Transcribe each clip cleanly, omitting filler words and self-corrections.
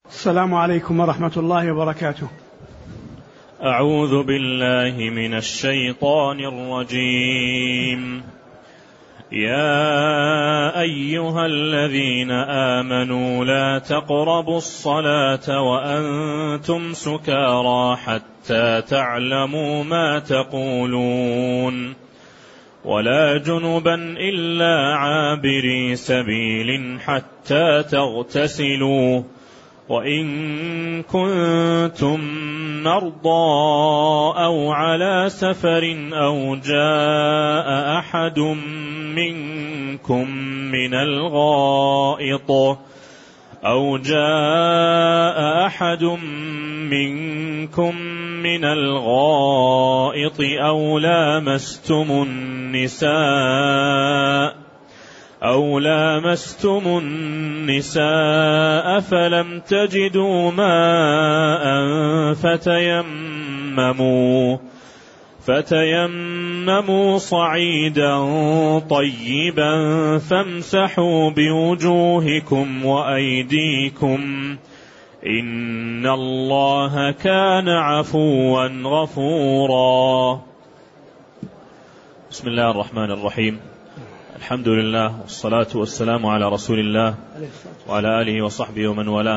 السلام عليكم ورحمة الله وبركاته. أعوذ بالله من الشيطان الرجيم. يا أيها الذين آمنوا لا تقربوا الصلاة وأنتم سكارى حتى تعلموا ما تقولون ولا جنبا إلا عابري سبيل حتى تغتسلوا وإن كنتم مرضى أو على سفر أو جاء أحد منكم من الغائط أو لامستم النساء فلم تجدوا ماء فتيمموا صعيدا طيبا فامسحوا بوجوهكم وأيديكم إن الله كان عفوا غفورا. بسم الله الرحمن الرحيم. الحمد لله والصلاة والسلام على رسول الله وعلى آله وصحبه ومن والاه.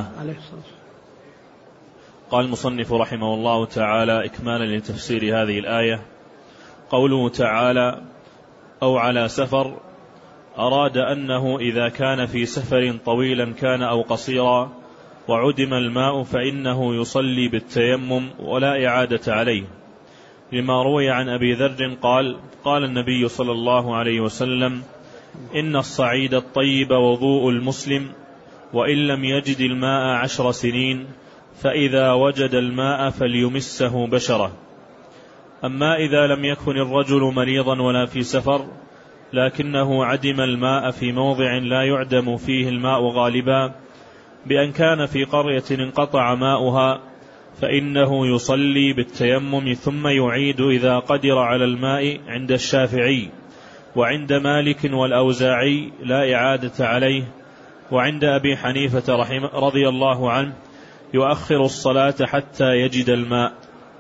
قال المصنف رحمه الله تعالى إكمالا لتفسير هذه الآية: قوله تعالى أو على سفر، أراد أنه إذا كان في سفر طويلا كان أو قصيرا وعدم الماء فإنه يصلي بالتيمم ولا إعادة عليه، لما روي عن أبي ذر قال النبي صلى الله عليه وسلم: إن الصعيد الطيب وضوء المسلم، وإن لم يجد الماء 10 سنين فإذا وجد الماء فليمسه بشرة. أما إذا لم يكن الرجل مريضا ولا في سفر لكنه عدم الماء في موضع لا يعدم فيه الماء غالبا، بأن كان في قرية انقطع ماؤها، فإنه يصلي بالتيمم ثم يعيد إذا قدر على الماء عند الشافعي، وعند مالك والأوزاعي لا إعادة عليه، وعند أبي حنيفة رضي الله عنه يؤخر الصلاة حتى يجد الماء.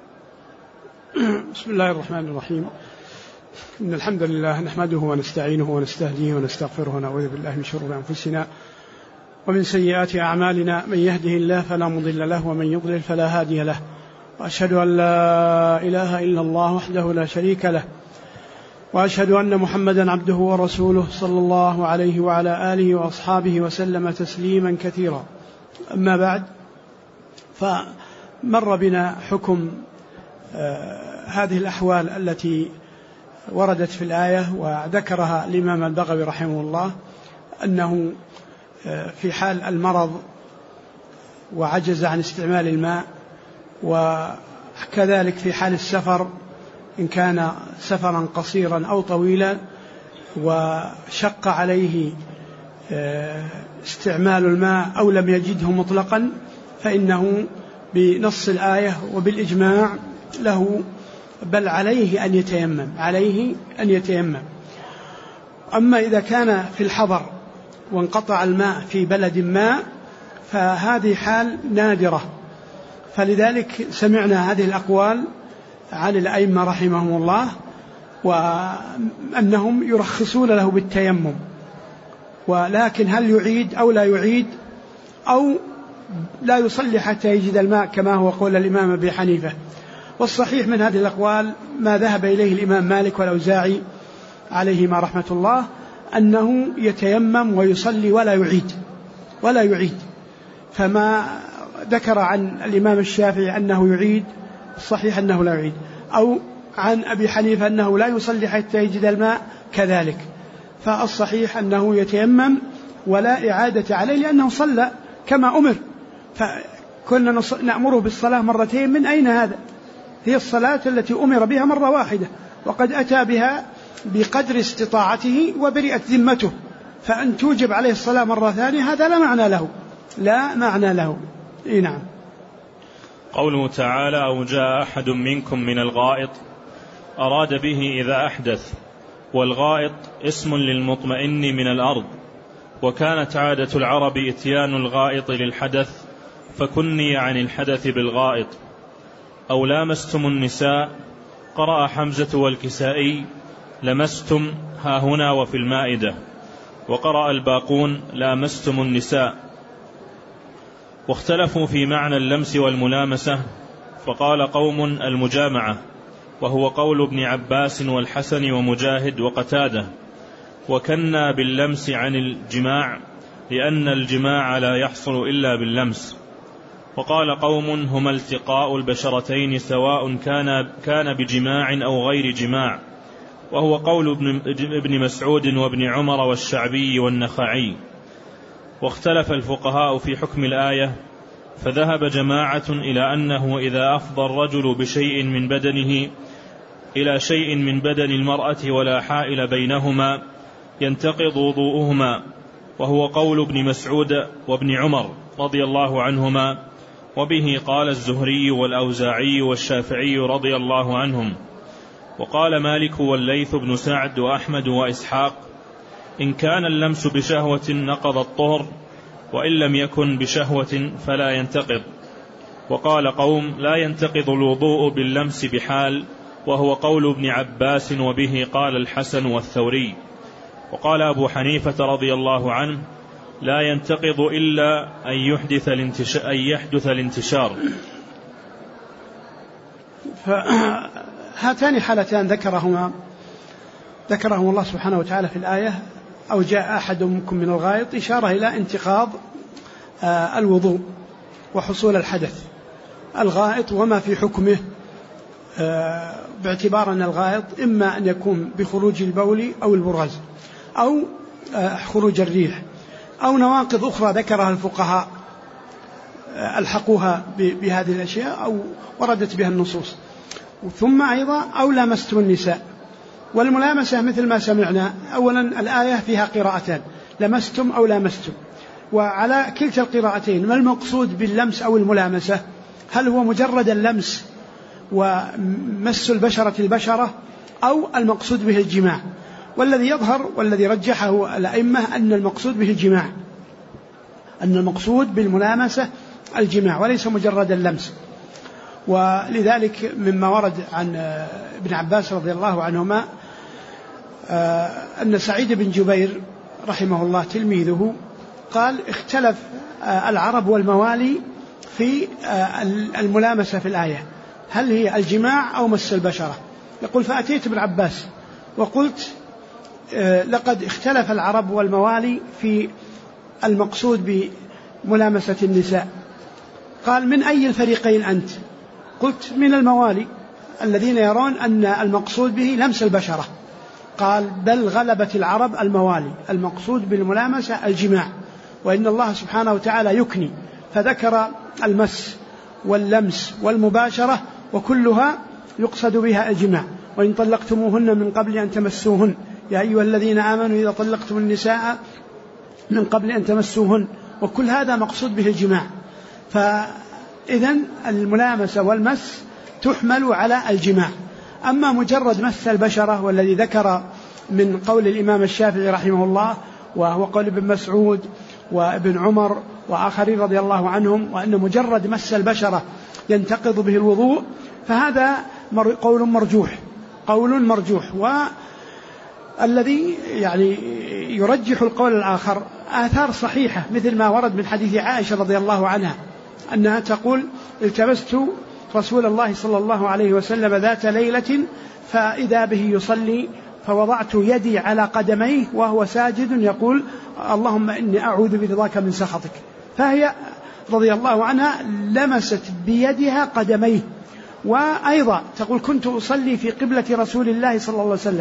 بسم الله الرحمن الرحيم. إن الحمد لله نحمده ونستعينه ونستهديه ونستغفره ونعوذ بالله من شرور أنفسنا ومن سيئات أعمالنا، من يهده الله فلا مضل له ومن يضلل فلا هادي له، وأشهد أن لا إله إلا الله وحده لا شريك له، وأشهد أن محمدا عبده ورسوله صلى الله عليه وعلى آله وأصحابه وسلم تسليما كثيرا. أما بعد، فمر بنا حكم هذه الأحوال التي وردت في الآية، وذكرها الإمام البغوي رحمه الله أنه في حال المرض وعجز عن استعمال الماء، وكذلك في حال السفر إن كان سفرا قصيرا أو طويلا وشق عليه استعمال الماء أو لم يجده مطلقا، فإنه بنص الآية وبالإجماع له بل عليه أن يتيمم. أما إذا كان في الحضر وانقطع الماء في بلد ما فهذه حال نادرة، فلذلك سمعنا هذه الأقوال عن الأئمة رحمهم الله، وأنهم يرخصون له بالتيمم، ولكن هل يعيد أو لا يعيد أو لا يصلي حتى يجد الماء كما هو قول الإمام أبي حنيفة. والصحيح من هذه الأقوال ما ذهب إليه الإمام مالك والأوزاعي عليهما رحمة الله، أنه يتيمم ويصلي ولا يعيد. فما ذكر عن الإمام الشافعي أنه يعيد الصحيح أنه لا يعيد، أو عن أبي حنيفة أنه لا يصلي حتى يجد الماء كذلك، فالصحيح أنه يتيمم ولا إعادة عليه لأنه صلى كما أمر. فكنا نأمره بالصلاة مرتين، من أين هذا؟ هي الصلاة التي أمر بها مرة واحدة، وقد أتى بها بقدر استطاعته وبرئت ذمته، فأن توجب عليه الصلاة مرة ثانية هذا لا معنى له. نعم. قوله تعالى أو جاء أحد منكم من الغائط، أراد به إذا أحدث، والغائط اسم للمطمئن من الأرض، وكانت عادة العرب إتيان الغائط للحدث، فكني عن الحدث بالغائط. أو لامستم النساء، قرأ حمزة والكسائي لمستم هاهنا وفي المائدة، وقرأ الباقون لامستم النساء. واختلفوا في معنى اللمس والملامسة، فقال قوم المجامعة، وهو قول ابن عباس والحسن ومجاهد وقتادة، وكنا باللمس عن الجماع لأن الجماع لا يحصل إلا باللمس. وقال قوم هما التقاء البشرتين سواء كان بجماع أو غير جماع، وهو قول ابن مسعود وابن عمر والشعبي والنخعي. واختلف الفقهاء في حكم الآية، فذهب جماعة إلى أنه إذا أفضى الرجل بشيء من بدنه إلى شيء من بدن المرأة ولا حائل بينهما ينتقض وضوءهما، وهو قول ابن مسعود وابن عمر رضي الله عنهما، وبه قال الزهري والأوزاعي والشافعي رضي الله عنهم. وقال مالك والليث بن سعد وأحمد وإسحاق إن كان اللمس بشهوة نقض الطهر، وإن لم يكن بشهوة فلا ينتقض. وقال قوم لا ينتقض الوضوء باللمس بحال، وهو قول ابن عباس، وبه قال الحسن والثوري. وقال أبو حنيفة رضي الله عنه لا ينتقض إلا أن يحدث الانتشار. فهاتان حالتان ذكرهما الله سبحانه وتعالى في الآية، أو جاء أحد منكم من الغائط، إشارة إلى انتقاض الوضوء وحصول الحدث. الغائط وما في حكمه، باعتبار أن الغائط إما أن يكون بخروج البول أو البراز أو خروج الريح أو نواقض أخرى ذكرها الفقهاء ألحقوها بهذه الأشياء أو وردت بها النصوص. ثم أيضا أو لامستم النساء. والملامسة مثل ما سمعنا، أولا الآية فيها قراءتان، لمستم أو لامستم، وعلى كلتا القراءتين ما المقصود باللمس أو الملامسة؟ هل هو مجرد اللمس ومس البشرة أو المقصود به الجماع؟ والذي يظهر والذي رجحه الأئمة أن المقصود به الجماع، أن المقصود بالملامسة الجماع وليس مجرد اللمس. ولذلك مما ورد عن ابن عباس رضي الله عنهما أن سعيد بن جبير رحمه الله تلميذه قال اختلف العرب والموالي في الملامسة في الآية، هل هي الجماع أو مس البشرة؟ يقول فأتيت ابن عباس وقلت لقد اختلف العرب والموالي في المقصود بملامسة النساء. قال من أي الفريقين أنت؟ قلت من الموالي الذين يرون أن المقصود به لمس البشرة. قال بل غلبت العرب الموالي، المقصود بالملامسة الجماع، وإن الله سبحانه وتعالى يكني، فذكر المس واللمس والمباشرة وكلها يقصد بها الجماع. وإن طلقتموهن من قبل أن تمسوهن يا أيها الذين آمنوا إذا طلقتم النساء من قبل أن تمسوهن، وكل هذا مقصود به الجماع. فإذن الملامسة والمس تحمل على الجماع. أما مجرد مس البشرة والذي ذكر من قول الإمام الشافعي رحمه الله، وهو قول ابن مسعود وابن عمر وآخرين رضي الله عنهم، وأن مجرد مس البشرة ينتقض به الوضوء، فهذا قول مرجوح. والذي يعني يرجح القول الآخر آثار صحيحة، مثل ما ورد من حديث عائشة رضي الله عنها أنها تقول التمست رسول الله صلى الله عليه وسلم ذات ليلة فإذا به يصلي فوضعت يدي على قدميه وهو ساجد يقول اللهم إني أعوذ برضاك من سخطك. فهي رضي الله عنها لمست بيدها قدميه. وأيضا تقول كنت أصلي في قبلة رسول الله صلى الله عليه وسلم،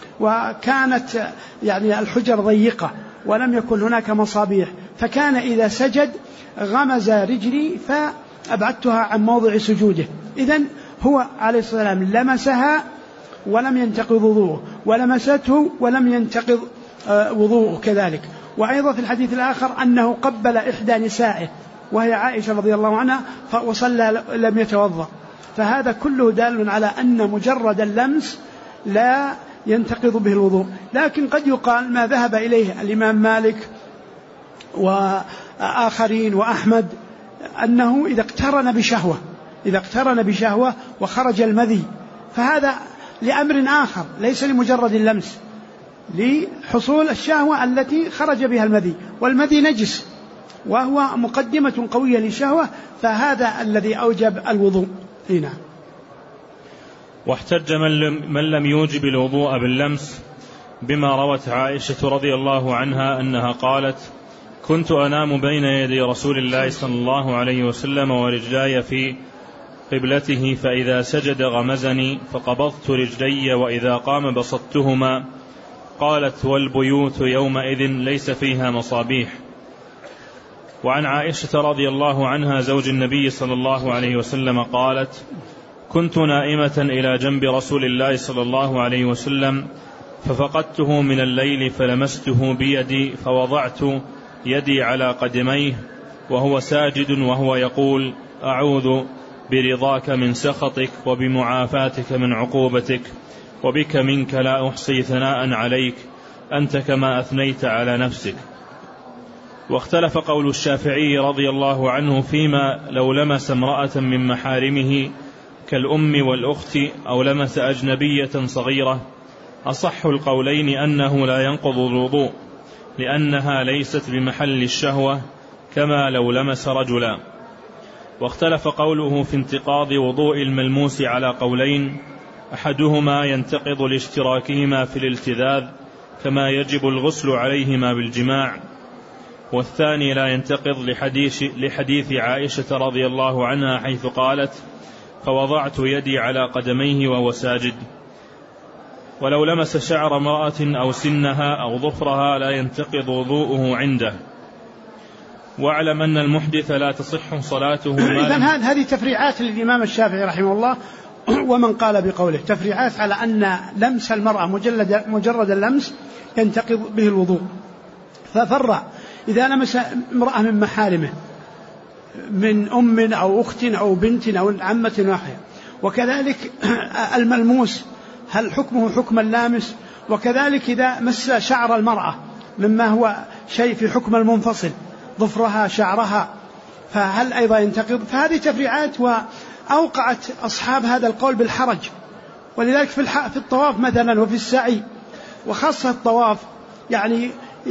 وكانت يعني الحجر ضيقة ولم يكن هناك مصابيح، فكان إذا سجد غمز رجلي فأبعدتها عن موضع سجوده. إذن هو عليه الصلاة والسلام لمسها ولم ينتقض وضوءه، ولمسته ولم ينتقض وضوءه كذلك. وأيضا في الحديث الآخر أنه قبل إحدى نسائه وهي عائشة رضي الله عنها وصلى لم يتوضأ. فهذا كله دال على أن مجرد اللمس لا ينتقض به الوضوء. لكن قد يقال ما ذهب إليه الإمام مالك وآخرين وأحمد أنه إذا اقترن بشهوة وخرج المذي، فهذا لأمر آخر ليس لمجرد اللمس، لحصول الشهوة التي خرج بها المذي، والمذي نجس وهو مقدمة قوية للشهوة، فهذا الذي أوجب الوضوء. هنا واحتج من لم يوجب الوضوء باللمس بما روت عائشة رضي الله عنها أنها قالت: كنت أنام بين يدي رسول الله صلى الله عليه وسلم ورجلاي في قبلته، فإذا سجد غمزني فقبضت رجلي وإذا قام بسطتهما. قالت: والبيوت يومئذ ليس فيها مصابيح. وعن عائشة رضي الله عنها زوج النبي صلى الله عليه وسلم قالت: كنت نائمة إلى جنب رسول الله صلى الله عليه وسلم ففقدته من الليل فلمسته بيدي فوضعت يدي على قدميه وهو ساجد وهو يقول: أعوذ برضاك من سخطك وبمعافاتك من عقوبتك وبك منك لا أحصي ثناء عليك أنت كما أثنيت على نفسك. واختلف قول الشافعي رضي الله عنه فيما لو لمس امرأة من محارمه كالأم والأخت أو لمس أجنبية صغيرة. أصح القولين أنه لا ينقض الوضوء لأنها ليست بمحل الشهوة كما لو لمس رجلا. واختلف قوله في انتقاض وضوء الملموس على قولين: أحدهما ينتقض لاشتراكهما في الالتذاذ كما يجب الغسل عليهما بالجماع، والثاني لا ينتقض لحديث عائشة رضي الله عنها حيث قالت: فوضعت يدي على قدميه وهو ساجد. ولو لمس شعر امرأة أو سنها أو ظفرها لا ينتقض وضوءه عنده. واعلم أن المحدث لا تصح صلاته. إذن هذه تفريعات للإمام الشافعي رحمه الله ومن قال بقوله، تفريعات على أن لمس المرأة مجرد اللمس ينتقض به الوضوء. ففرع: إذا لمس امرأة من محارمه من أم أو أخت أو بنت أو عمة واحدة، وكذلك الملموس هل حكمه حكم اللامس، وكذلك إذا مس شعر المرأة مما هو شيء في حكم المنفصل، ظفرها شعرها، فهل أيضا ينتقض؟ فهذه تفريعات وأوقعت أصحاب هذا القول بالحرج. ولذلك في الطواف مثلا وفي السعي، وخاصة الطواف يعني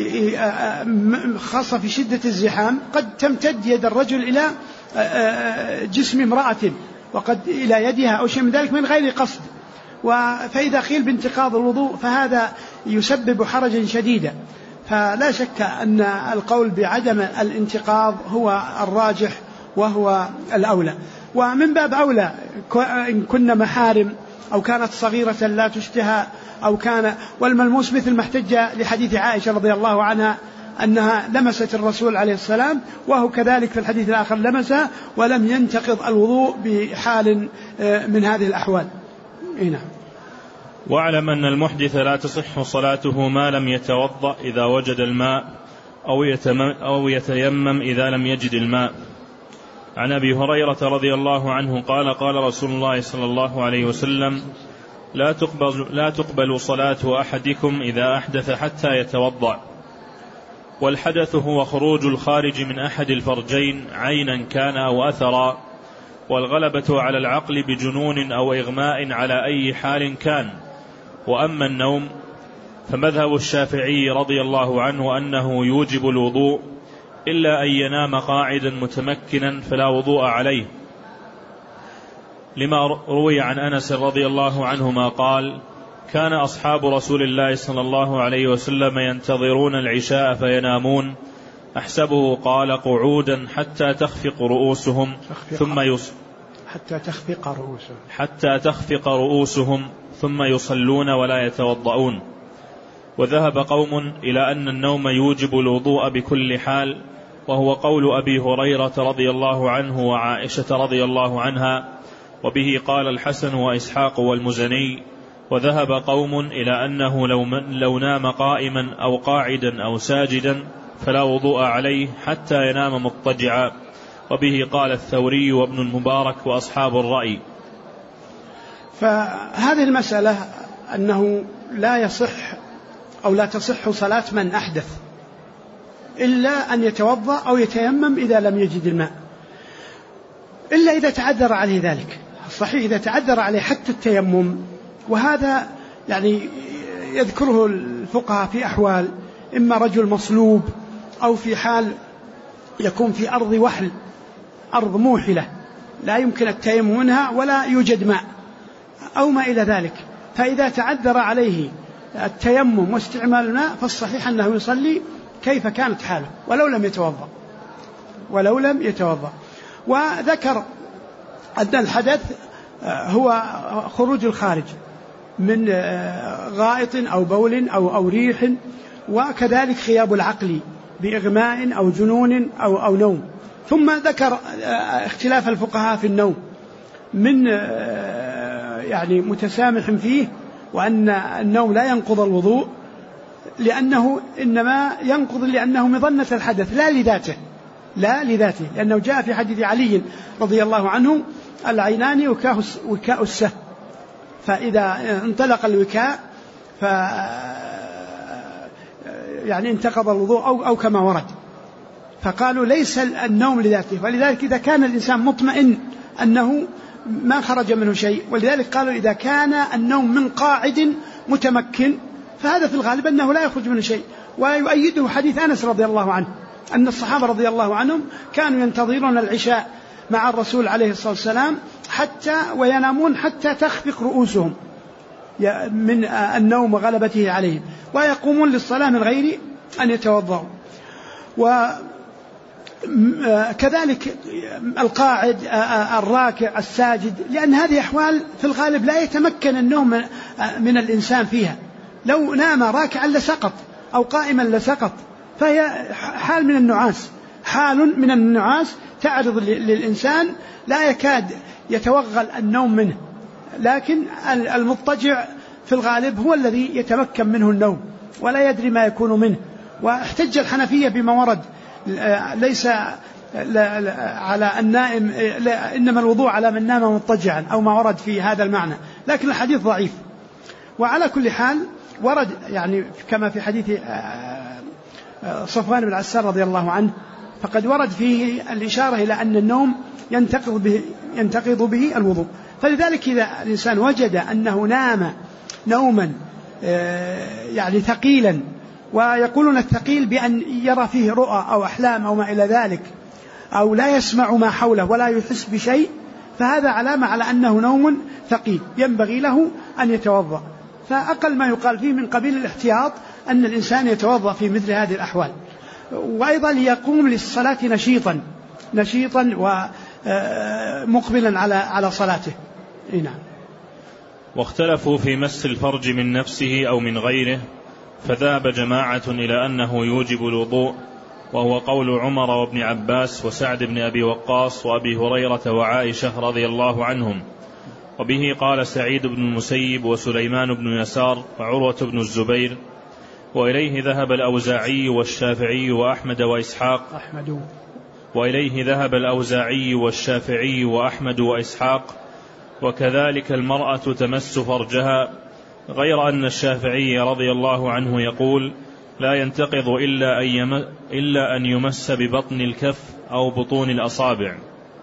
خاصة في شدة الزحام، قد تمتد يد الرجل إلى جسم امرأة وقد إلى يدها أو شيء من ذلك من غير قصد، فإذا قيل بانتقاض الوضوء فهذا يسبب حرجا شديدا. فلا شك أن القول بعدم الانتقاض هو الراجح وهو الأولى. ومن باب أولى إن كنا محارم أو كانت صغيرة لا تشتهى أو كان، والملموس مثل ما احتج لحديث عائشة رضي الله عنها أنها لمست الرسول عليه السلام، وهو كذلك في الحديث الآخر لمسها ولم ينتقض الوضوء بحال من هذه الأحوال. نعم. واعلم أن المحدث لا تصح صلاته ما لم يتوضأ إذا وجد الماء أو يتيمم إذا لم يجد الماء. عن أبي هريرة رضي الله عنه قال: قال رسول الله صلى الله عليه وسلم: لا تقبل صلاة أحدكم إذا أحدث حتى يتوضأ. والحدث هو خروج الخارج من أحد الفرجين عينا كان أو أثرا، والغلبة على العقل بجنون أو إغماء على أي حال كان. وأما النوم فمذهب الشافعي رضي الله عنه أنه يوجب الوضوء إلا أن ينام قاعدا متمكنا فلا وضوء عليه، لما روي عن أنس رضي الله عنهما قال: كان أصحاب رسول الله صلى الله عليه وسلم ينتظرون العشاء فينامون، أحسبه قال قعودا حتى تخفق رؤوسهم حتى تخفق رؤوسهم ثم يصلون ولا يتوضؤون. وذهب قوم إلى أن النوم يوجب الوضوء بكل حال، وهو قول أبي هريرة رضي الله عنه وعائشة رضي الله عنها، وبه قال الحسن وإسحاق والمزني. وذهب قوم إلى أنه لو نام قائما أو قاعدا أو ساجدا فلا وضوء عليه حتى ينام مضطجعا، وبه قال الثوري وابن المبارك وأصحاب الرأي. فهذه المسألة أنه لا يصح أو لا تصح صلاة من أحدث إلا أن يتوضأ أو يتيمم إذا لم يجد الماء. إلا إذا تعذر عليه ذلك. الصحيح إذا تعذر عليه حتى التيمم، وهذا يعني يذكره الفقهاء في أحوال، إما رجل مصلوب، أو في حال يكون في أرض وحل، أرض موحلة لا يمكن التيمم منها ولا يوجد ماء أو ما إلى ذلك، فإذا تعذر عليه التيمم واستعمال الماء فالصحيح أنه يصلي كيف كانت حاله ولو لم يتوضأ. وذكر أن الحدث هو خروج الخارج من غائط أو بول أو ريح، وكذلك خياب العقل بإغماء أو جنون أو نوم. ثم ذكر اختلاف الفقهاء في النوم، من يعني متسامح فيه، وأن النوم لا ينقض الوضوء، لأنه إنما ينقض لأنه مظنة الحدث لا لذاته، لأنه جاء في حديث علي رضي الله عنه: العينان وكاء السهم، فإذا انطلق الوكاء يعني انتقض الوضوء أو كما ورد. فقالوا ليس النوم لذاته، ولذلك إذا كان الإنسان مطمئن أنه ما خرج منه شيء، ولذلك قالوا إذا كان النوم من قاعد متمكن فهذا في الغالب أنه لا يخرج منه شيء. ويؤيده حديث أنس رضي الله عنه أن الصحابة رضي الله عنهم كانوا ينتظرون العشاء مع الرسول عليه الصلاة والسلام وينامون حتى تخفق رؤوسهم من النوم وغلبته عليهم، ويقومون للصلاة من غير أن يتوضأوا. وكذلك القاعد، الراكع، الساجد، لأن هذه أحوال في الغالب لا يتمكن النوم من الإنسان فيها. لو نام راكعا لسقط أو قائما لسقط، فهي حال من النعاس تعرض للإنسان لا يكاد يتوغل النوم منه، لكن المضطجع في الغالب هو الذي يتمكن منه النوم ولا يدري ما يكون منه. واحتج الحنفية بما ورد ليس على النائم، إنما الوضوء على من نام مضطجعا، أو ما ورد في هذا المعنى، لكن الحديث ضعيف. وعلى كل حال ورد يعني كما في حديث صفوان بن عسار رضي الله عنه، فقد ورد فيه الإشارة إلى أن النوم ينتقض به الوضوء. فلذلك إذا الإنسان وجد أنه نام نوما يعني ثقيلا، ويقولون الثقيل بأن يرى فيه رؤى أو أحلام أو ما إلى ذلك، أو لا يسمع ما حوله ولا يحس بشيء، فهذا علامة على أنه نوم ثقيل ينبغي له أن يتوضأ. فأقل ما يقال فيه من قبيل الاحتياط أن الإنسان يتوضأ في مثل هذه الأحوال، وأيضا يقوم للصلاة نشيطا ومقبلا على صلاته. نعم. واختلفوا في مس الفرج من نفسه أو من غيره، فذهب جماعة إلى أنه يوجب الوضوء، وهو قول عمر وابن عباس وسعد بن أبي وقاص وأبي هريرة وعائشة رضي الله عنهم. وبه قال سعيد بن المسيب وسليمان بن يسار وعروة بن الزبير. وإليه ذهب الأوزاعي والشافعي وأحمد وإسحاق. وإليه ذهب الأوزاعي والشافعي وأحمد وإسحاق. وكذلك المرأة تمس فرجها، غير أن الشافعي رضي الله عنه يقول لا ينتقض إلا أن يمس ببطن الكف أو بطون الأصابع.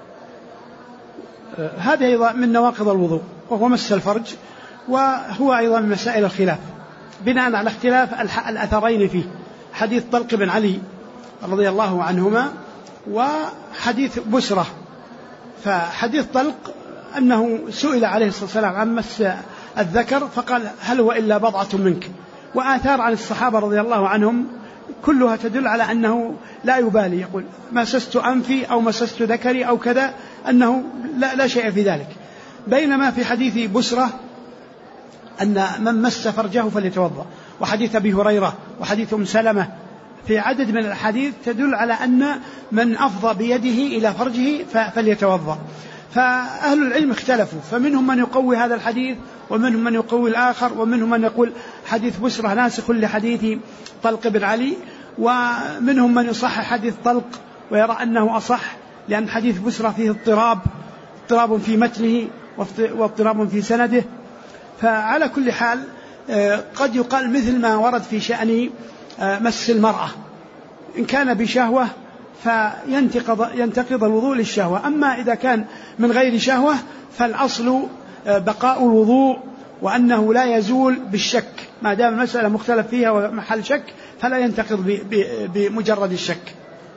هذا أيضا من نواقض الوضوء، وهو مس الفرج، وهو أيضا من مسائل الخلاف بناء على اختلاف الأثرين فيه، حديث طلق بن علي رضي الله عنهما وحديث بسرة. فحديث طلق أنه سئل عليه الصلاة والسلام عن مس الذكر فقال هل هو إلا بضعة منك، وآثار عن الصحابة رضي الله عنهم كلها تدل على أنه لا يبالي، يقول مسست أنفي أو مسست ذكري أو كذا، أنه لا شيء في ذلك. بينما في حديث بسرة أن من مس فرجه فليتوضأ، وحديث أبي هريرة وحديث أم سلمة في عدد من الحديث تدل على أن من أفضى بيده إلى فرجه فليتوضأ. فأهل العلم اختلفوا، فمنهم من يقوي هذا الحديث ومنهم من يقوي الآخر، ومنهم من يقول حديث بسرة ناسخ لحديث طلق بن علي، ومنهم من يصحح حديث طلق ويرى أنه أصح، لأن حديث بسرة فيه اضطراب في متنه واضطراب في سنده. فعلى كل حال قد يقال مثل ما ورد في شأن مس المرأة، إن كان بشهوة فينتقض الوضوء للشهوة. أما إذا كان من غير شهوة فالأصل بقاء الوضوء، وأنه لا يزول بالشك، ما دام المسألة مختلف فيها ومحل شك فلا ينتقض بمجرد الشك.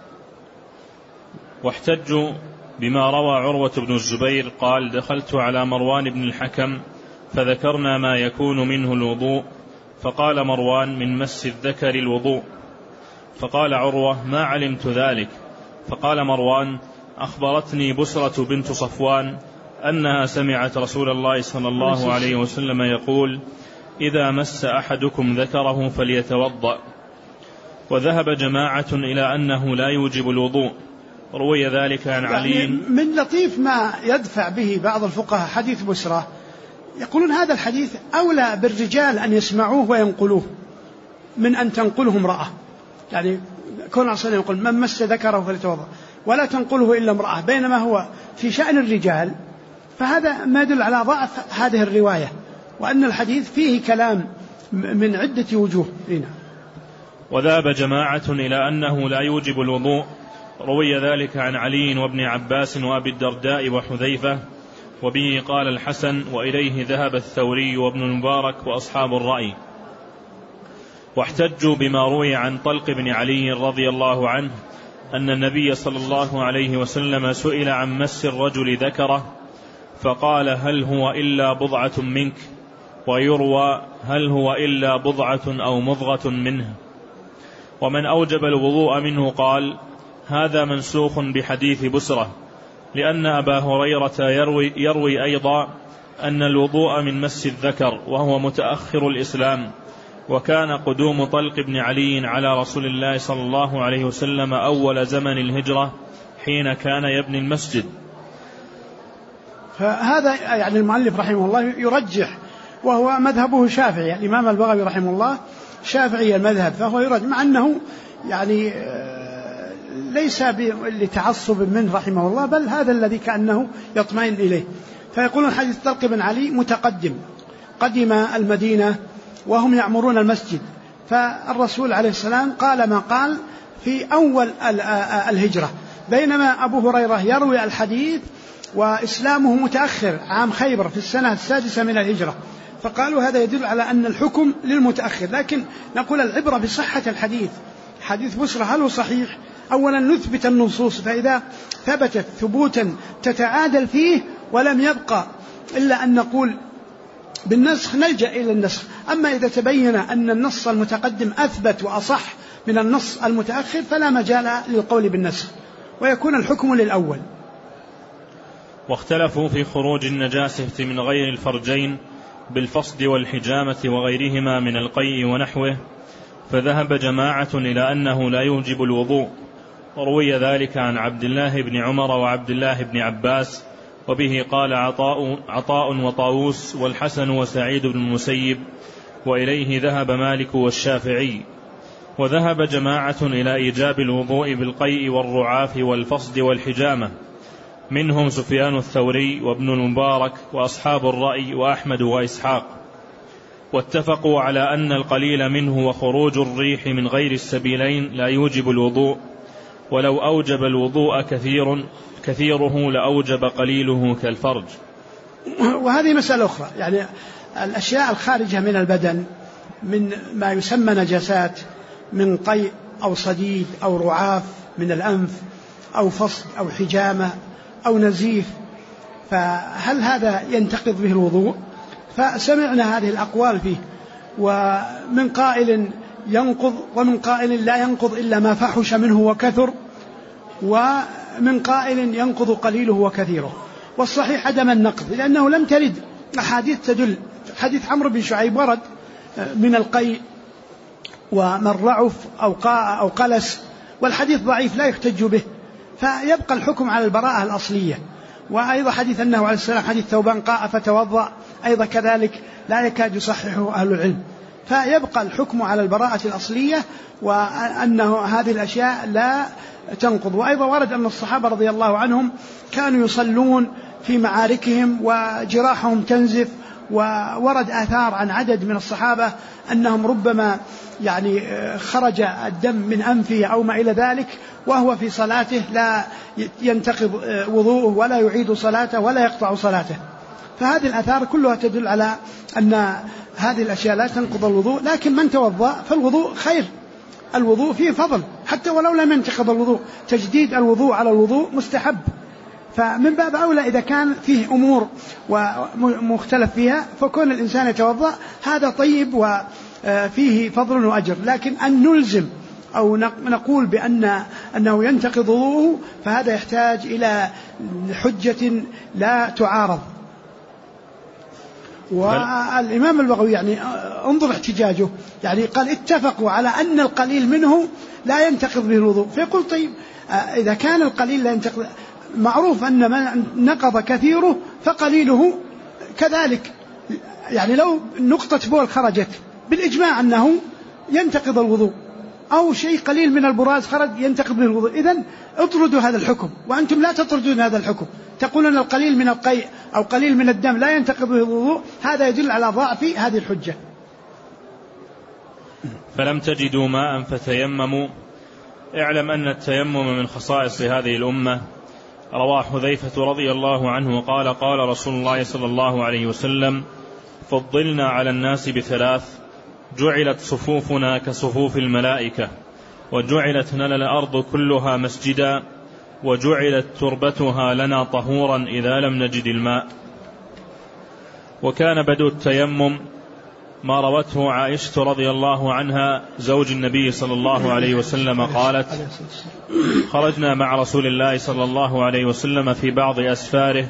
واحتجوا بما روى عروة بن الزبير قال: دخلت على مروان بن الحكم فذكرنا ما يكون منه الوضوء، فقال مروان: من مس الذكر الوضوء. فقال عروة: ما علمت ذلك. فقال مروان: أخبرتني بسرة بنت صفوان أنها سمعت رسول الله صلى الله عليه وسلم يقول: إذا مس أحدكم ذكره فليتوضأ. وذهب جماعة إلى أنه لا يوجب الوضوء، روي ذلك عن علي. من لطيف ما يدفع به بعض الفقهاء حديث بسرة، يقولون هذا الحديث أولى بالرجال أن يسمعوه وينقلوه من أن تنقله امرأة. يعني كون عصنا يقول: من مس ذكره فليتوضأ، ولا تنقله إلا امرأة، بينما هو في شأن الرجال، فهذا ما يدل على ضعف هذه الرواية، وأن الحديث فيه كلام من عدة وجوه. هنا وذهب جماعة إلى أنه لا يوجب الوضوء، روي ذلك عن علي وابن عباس وأبي الدرداء وحذيفة، وبه قال الحسن، وإليه ذهب الثوري وابن المبارك وأصحاب الرأي. واحتجوا بما روي عن طلق بن علي رضي الله عنه أن النبي صلى الله عليه وسلم سئل عن مس الرجل ذكره فقال: هل هو إلا بضعة منك؟ ويروى: هل هو إلا بضعة أو مضغة منه. ومن أوجب الوضوء منه قال: هذا منسوخ بحديث بسرة، لأن أبا هريرة يروي أيضا أن الوضوء من مس الذكر، وهو متأخر الإسلام، وكان قدوم طلق بن علي على رسول الله صلى الله عليه وسلم أول زمن الهجرة حين كان يبني المسجد. فهذا يعني المؤلف رحمه الله يرجح، وهو مذهبه شافعي. الإمام البغوي رحمه الله شافعي المذهب، فهو يرجح، مع أنه يعني ليس لتعصب منه رحمه الله، بل هذا الذي كأنه يطمئن إليه. فيقولون حديث طلق بن علي متقدم، قدم المدينة وهم يعمرون المسجد، فالرسول عليه السلام قال ما قال في أول الهجرة، بينما أبو هريرة يروي الحديث وإسلامه متأخر عام خيبر في السنة السادسة من الهجرة، فقالوا هذا يدل على أن الحكم للمتأخر. لكن نقول العبرة بصحة الحديث. حديث بسرة هل هو صحيح؟ أولا نثبت النصوص، فإذا ثبتت ثبوتا تتعادل فيه ولم يبقى إلا أن نقول بالنسخ نلجأ إلى النسخ. أما إذا تبين أن النص المتقدم أثبت وأصح من النص المتأخر فلا مجال للقول بالنسخ، ويكون الحكم للأول. واختلفوا في خروج النجاسة من غير الفرجين بالفصد والحجامة وغيرهما من القيء ونحوه، فذهب جماعة إلى أنه لا يوجب الوضوء، وروي ذلك عن عبد الله بن عمر وعبد الله بن عباس، وبه قال عطاء وطاووس والحسن وسعيد بن المسيب، وإليه ذهب مالك والشافعي. وذهب جماعة إلى إيجاب الوضوء بالقيء والرعاف والفصد والحجامة، منهم سفيان الثوري وابن المبارك وأصحاب الرأي وأحمد وإسحاق، واتفقوا على أن القليل منه وخروج الريح من غير السبيلين لا يوجب الوضوء، ولو أوجب الوضوء كثيره لأوجب قليله كالفرج. وهذه مسألة أخرى، يعني الأشياء الخارجة من البدن من ما يسمى نجاسات، من قيء أو صديد أو رعاف من الأنف أو فصد أو حجامة أو نزيف، فهل هذا ينتقض به الوضوء؟ فسمعنا هذه الأقوال فيه، ومن قائل ينقض ومن قائل لا ينقض إلا ما فحش منه وكثر، ومن قائل ينقض قليله وكثيره. والصحيح عدم النقض، لأنه لم ترد أحاديث تدل. حديث عمرو بن شعيب ورد من القيء ومن رعف أو قلس، والحديث ضعيف لا يحتج به، فيبقى الحكم على البراءة الأصلية. وأيضا حديث أنه عليه السلام حديث ثوبان قاء فتوضأ أيضا كذلك لا يكاد يصححه أهل العلم، فيبقى الحكم على البراءة الأصلية، وأنه هذه الأشياء لا تنقض. وأيضا ورد أن الصحابة رضي الله عنهم كانوا يصلون في معاركهم وجراحهم تنزف وورد آثار عن عدد من الصحابة أنهم ربما يعني خرج الدم من أنفه أو ما إلى ذلك وهو في صلاته لا ينتقض وضوءه ولا يعيد صلاته ولا يقطع صلاته. فهذه الآثار كلها تدل على أن هذه الأشياء لا تنقض الوضوء، لكن من توضأ فالوضوء خير، الوضوء فيه فضل حتى ولو لم ينتقض الوضوء، تجديد الوضوء على الوضوء مستحب. فمن باب أولى إذا كان فيه أمور ومختلف فيها فكون الإنسان يتوضأ هذا طيب وفيه فضل وأجر. لكن أن نلزم أو نقول أنه ينتقض وضوءه فهذا يحتاج إلى حجة لا تعارض. والإمام البغوي يعني انظر احتجاجه، يعني قال اتفقوا على أن القليل منه لا ينتقض به الوضوء. فيقول طيب إذا كان القليل لا ينتقض، معروف أن من نقض كثيره فقليله كذلك. يعني لو نقطة بول خرجت بالإجماع أنه ينتقض الوضوء، أو شيء قليل من البراز خرج ينتقض به الوضوء، إذن اطردوا هذا الحكم، وأنتم لا تطردون هذا الحكم، تقولون القليل من القيء أو قليل من الدم لا ينتقض به الوضوء، هذا يدل على ضعف هذه الحجة. فلم تجدوا ماء فتيمموا. اعلم أن التيمم من خصائص هذه الأمة. روى حذيفة رضي الله عنه قال قال رسول الله صلى الله عليه وسلم: فضلنا على الناس بثلاث: جعلت صفوفنا كصفوف الملائكة، وجعلت لنا الأرض كلها مسجدا، وجعلت تربتها لنا طهورا إذا لم نجد الماء. وكان بدء التيمم ما روته عائشة رضي الله عنها زوج النبي صلى الله عليه وسلم قالت: خرجنا مع رسول الله صلى الله عليه وسلم في بعض أسفاره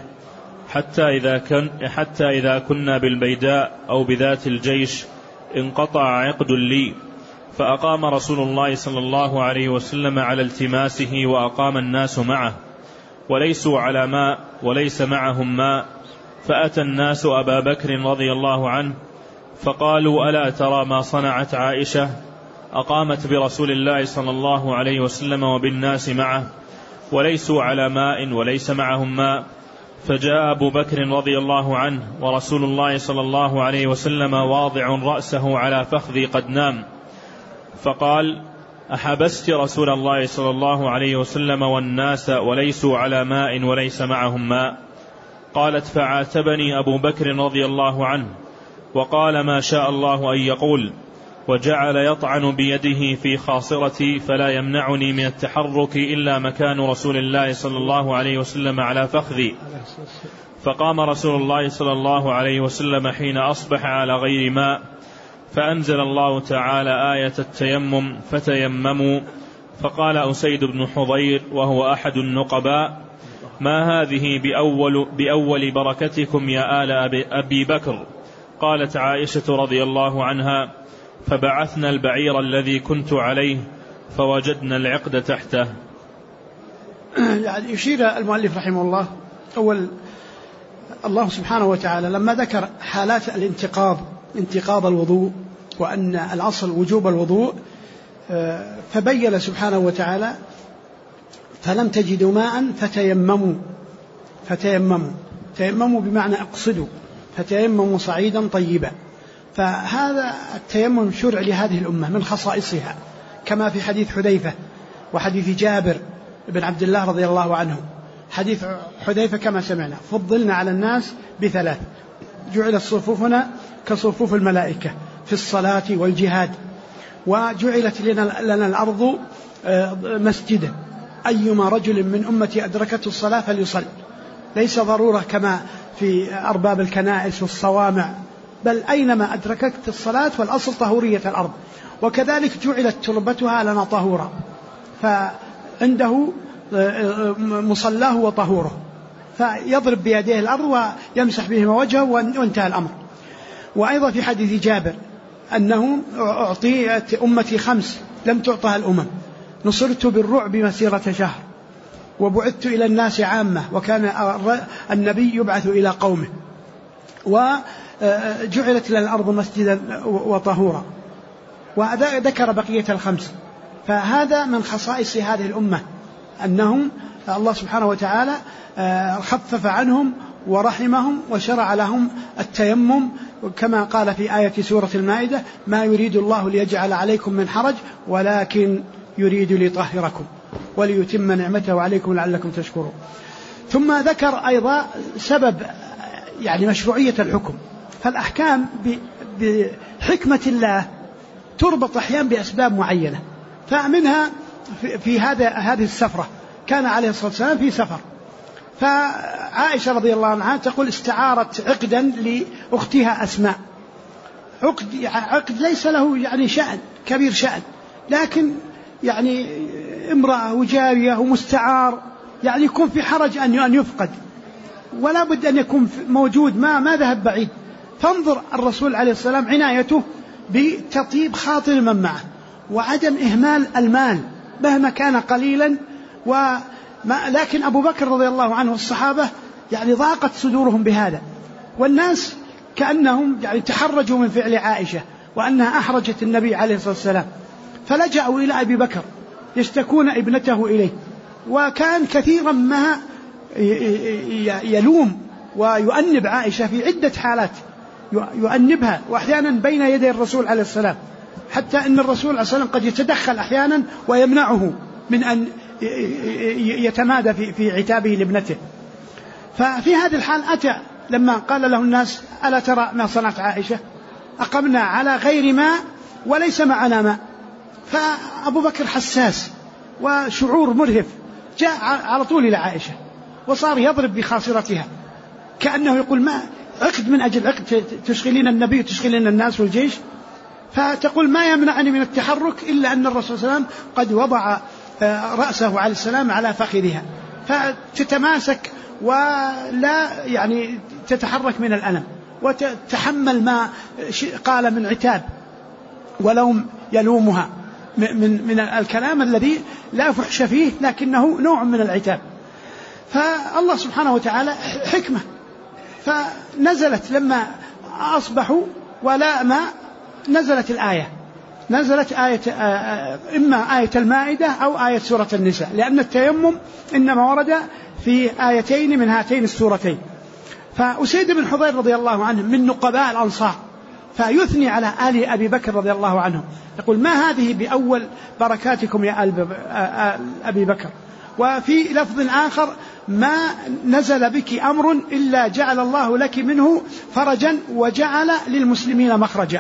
حتى إذا كنا بالبيداء أو بذات الجيش انقطع عقد لي، فأقام رسول الله صلى الله عليه وسلم على التماسه وأقام الناس معه، وليسوا على ماء وليس معهم ماء، فأتى الناس أبا بكر رضي الله عنه فقالوا: ألا ترى ما صنعت عائشة؟ أقامت برسول الله صلى الله عليه وسلم وبالناس معه وليسوا على ماء وليس معهم ماء. فجاء أبو بكر رضي الله عنه ورسول الله صلى الله عليه وسلم واضع رأسه على فخذي قد نام، فقال: أحبست رسول الله صلى الله عليه وسلم والناس وليسوا على ماء وليس معهم ماء؟ قالت: فعاتبني أبو بكر رضي الله عنه وقال: ما شاء الله أن يقول، وجعل يطعن بيده في خاصرتي فلا يمنعني من التحرك إلا مكان رسول الله صلى الله عليه وسلم على فخذي. فقام رسول الله صلى الله عليه وسلم حين أصبح على غير ماء، فأنزل الله تعالى آية التيمم: فتيمموا. فقال أسيد بن حضير وهو أحد النقباء: ما هذه بأول بركتكم يا آل أبي بكر؟ قالت عائشة رضي الله عنها: فبعثنا البعير الذي كنت عليه فوجدنا العقد تحته. يعني يشير المؤلف رحمه الله أول الله سبحانه وتعالى لما ذكر حالات انتقاض الوضوء وأن الأصل وجوب الوضوء، فبين سبحانه وتعالى: فلم تجدوا ماء فتيمموا بمعنى اقصدوا، فتيمموا صعيدا طيبا. فهذا التيمم شرع لهذه الأمة من خصائصها، كما في حديث حذيفة وحديث جابر بن عبد الله رضي الله عنه. حديث حذيفة كما سمعنا: فضلنا على الناس بثلاث: جعلت صفوفنا كصفوف الملائكة في الصلاة والجهاد، وجعلت لنا الأرض مسجدا، أيما رجل من أمتي أدركته الصلاة فليصل. ليس ضرورة كما في أرباب الكنائس والصوامع، بل أينما أدركت الصلاة، والأصل طهورية الأرض. وكذلك جعلت تربتها لنا طهورا، فعنده مصلاه وطهوره، فيضرب بيديه الأرض ويمسح بهما وجهه وانتهى الأمر. وأيضا في حديث جابر أنه أعطيت أمتي 5 لم تعطها الأمم: نصرت بالرعب مسيرة شهر، وبعثت إلى الناس عامة، وكان النبي يبعث إلى قومه، وجعلت لنا الأرض مسجدا وطهورا، وذكر بقية 5. فهذا من خصائص هذه الأمة، أنهم الله سبحانه وتعالى خفف عنهم ورحمهم وشرع لهم التيمم، كما قال في آية سورة المائدة: ما يريد الله ليجعل عليكم من حرج ولكن يريد ليطهركم وليتم نعمته عليكم لعلكم تشكرون. ثم ذكر أيضا سبب يعني مشروعية الحكم. فالأحكام بحكمة الله تربط أحيانا بأسباب معينة، فمنها في هذه السفرة كان عليه الصلاة والسلام في سفر، فعائشة رضي الله عنها تقول: استعارت عقدا لأختها أسماء، عقد ليس له يعني شأن كبير شأن، لكن يعني امرأة وجارية ومستعار يعني يكون في حرج أن يفقد، ولا بد أن يكون موجود، ما ذهب بعيد. فانظر الرسول عليه السلام عنايته بتطيب خاطر من معه وعدم إهمال المال مهما كان قليلا. لكن أبو بكر رضي الله عنه والصحابة يعني ضاقت صدورهم بهذا، والناس كأنهم يعني تحرجوا من فعل عائشة وأنها أحرجت النبي عليه الصلاة والسلام، فلجأوا إلى أبي بكر يشتكون ابنته إليه، وكان كثيرا ما يلوم ويؤنب عائشة في عدة حالات، يؤنبها وأحيانا بين يدي الرسول عليه السلام، حتى أن الرسول عليه السلام قد يتدخل أحيانا ويمنعه من أن يتمادى في عتابه لابنته. ففي هذه الحال أتى لما قال له الناس: ألا ترى ما صنعت عائشة؟ أقمنا على غير ماء وليس معنا ماء. فأبو بكر حساس وشعور مرهف، جاء على طول إلى عائشة وصار يضرب بخاصرتها كأنه يقول: ما عقد من أجل عقد تشغلين النبي وتشغلين الناس والجيش؟ فتقول: ما يمنعني من التحرك إلا أن الرسول صلى الله عليه وسلم قد وضع رأسه عليه السلام على فخذها، فتتماسك ولا يعني تتحرك من الألم وتتحمل ما قال من عتاب ولوم يلومها من الكلام الذي لا فحش فيه لكنه نوع من العتاب. فالله سبحانه وتعالى حكمة، فنزلت لما أصبحوا ولا ماء نزلت الآية، نزلت إما آية المائدة أو آية سورة النساء، لأن التيمم إنما ورد في آيتين من هاتين السورتين. فأسيد بن حضير رضي الله عنه من نقباء الأنصار، فيثني على آل أبي بكر رضي الله عنهم، يقول: ما هذه بأول بركاتكم يا آل أبي بكر. وفي لفظ آخر: ما نزل بك أمر إلا جعل الله لك منه فرجا وجعل للمسلمين مخرجا.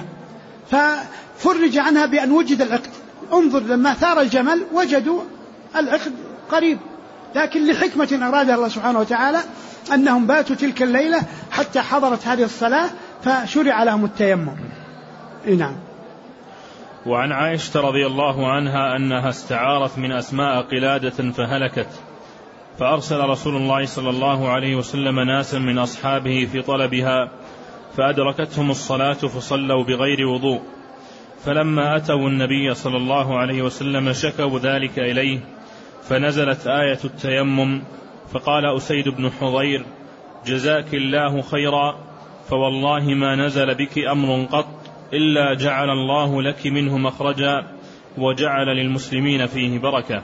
ففرج عنها بأن وجد العقد. انظر لما ثار الجمل وجدوا العقد قريب، لكن لحكمة أراد الله سبحانه وتعالى أنهم باتوا تلك الليلة حتى حضرت هذه الصلاة فشرع لهم التيمم. نعم. وعن عائشة رضي الله عنها أنها استعارت من أسماء قلادة فهلكت، فأرسل رسول الله صلى الله عليه وسلم ناسا من أصحابه في طلبها، فأدركتهم الصلاة فصلوا بغير وضوء، فلما أتوا النبي صلى الله عليه وسلم شكوا ذلك إليه، فنزلت آية التيمم، فقال أسيد بن حضير: جزاك الله خيرا، فوالله ما نزل بك أمر قط إلا جعل الله لك منه مخرجا وجعل للمسلمين فيه بركة.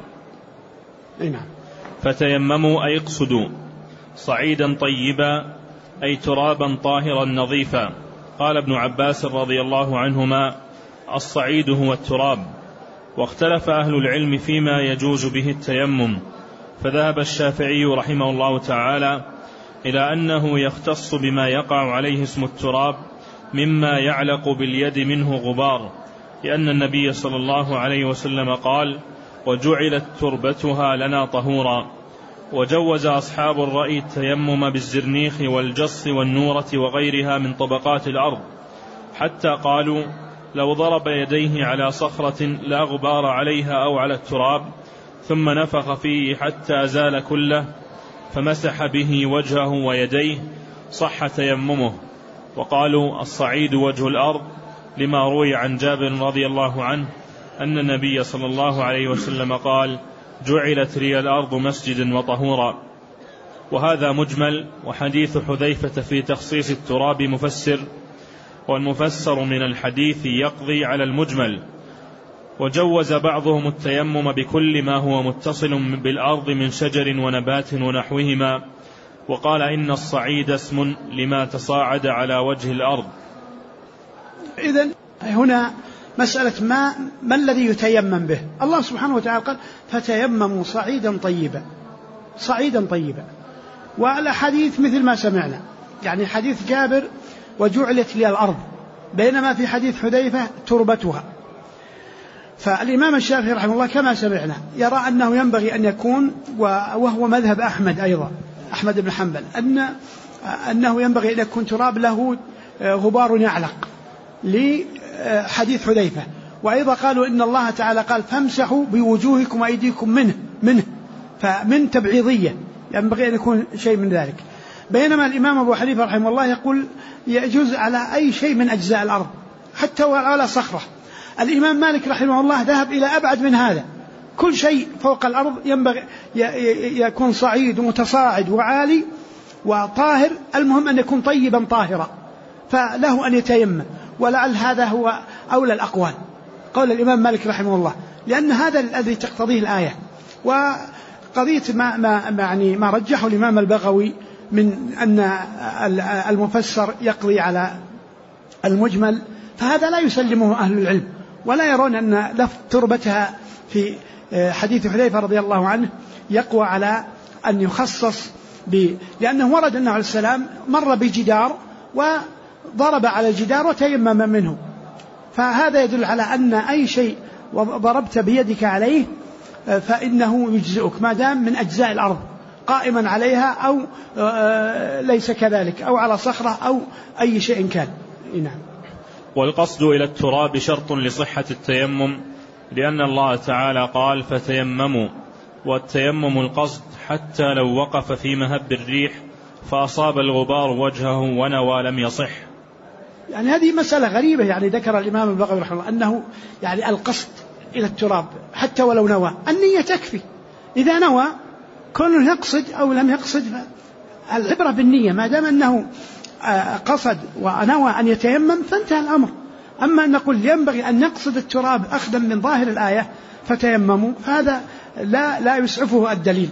فتيمموا أي اقصدوا صعيدا طيبا أي ترابا طاهرا نظيفا. قال ابن عباس رضي الله عنهما: الصعيد هو التراب. واختلف أهل العلم فيما يجوز به التيمم، فذهب الشافعي رحمه الله تعالى إلى أنه يختص بما يقع عليه اسم التراب مما يعلق باليد منه غبار، لأن النبي صلى الله عليه وسلم قال: وجعلت تربتها لنا طهورا. وجوز أصحاب الرأي التيمم بالزرنيخ والجص والنورة وغيرها من طبقات الأرض، حتى قالوا: لو ضرب يديه على صخرة لا غبار عليها أو على التراب ثم نفخ فيه حتى زال كله فمسح به وجهه ويديه صح تيممه. وقالوا: الصعيد وجه الأرض، لما روي عن جابر رضي الله عنه أن النبي صلى الله عليه وسلم قال: جعلت لي الأرض مسجدا وطهورا. وهذا مجمل، وحديث حذيفة في تخصيص التراب مفسر، والمفسر من الحديث يقضي على المجمل. وجوز بعضهم التيمم بكل ما هو متصل بالأرض من شجر ونبات ونحوهما، وقال إن الصعيد اسم لما تصاعد على وجه الأرض. إذن هنا مسألة ما الذي يتيمم به. الله سبحانه وتعالى قال فتيمموا صعيدا طيبا، صعيدا طيبا. والحديث مثل ما سمعنا، يعني حديث جابر وجعلت لي الأرض، بينما في حديث حذيفة تربتها. فالإمام الشافعي رحمه الله كما سمعنا يرى أنه ينبغي أن يكون، وهو مذهب أحمد أيضا، أحمد بن حنبل، أنه ينبغي أن يكون تراب له غبار يعلق لحديث حذيفة. وأيضا قالوا إن الله تعالى قال فامسحوا بوجوهكم وأيديكم منه، فمن تبعيضية ينبغي أن يكون شيء من ذلك. بينما الإمام أبو حنيفة رحمه الله يقول يجوز على أي شيء من أجزاء الأرض حتى وعلى صخرة. الإمام مالك رحمه الله ذهب إلى أبعد من هذا، كل شيء فوق الأرض ينبغي يكون صعيد ومتصاعد وعالي وطاهر، المهم أن يكون طيبا طاهرا، فله أن يتيمم. ولعل هذا هو أولى الأقوال، قول الإمام مالك رحمه الله، لأن هذا الذي تقتضيه الآية. وقضية ما رجحه الإمام البغوي من أن المفسر يقضي على المجمل، فهذا لا يسلمه أهل العلم، ولا يرون أن لفظ تربتها في حديث حذيفة رضي الله عنه يقوى على أن يخصص لأنه ورد أنه عليه السلام مر بجدار وضرب على الجدار وتيمم منه، فهذا يدل على أن أي شيء ضربت بيدك عليه فإنه يجزئك ما دام من أجزاء الأرض، قائما عليها أو ليس كذلك، أو على صخرة أو أي شيء كان. نعم. والقصد إلى التراب شرط لصحة التيمم، لأن الله تعالى قال فتيمموا، والتيمم القصد حتى لو وقف في مهب الريح فأصاب الغبار وجهه ونوى لم يصح. يعني هذه مسألة غريبة، يعني ذكر الإمام البغوي رحمه الله أنه يعني القصد إلى التراب حتى ولو نوى، النية تكفي. إذا نوى كونه يقصد أو لم يقصد، العبرة بالنية، ما دام أنه قصد ونوى أن يتيمم فانتهى الأمر. أما أن نقول ينبغي أن نقصد التراب أخذا من ظاهر الآية فتيمموا، فهذا لا يسعفه الدليل.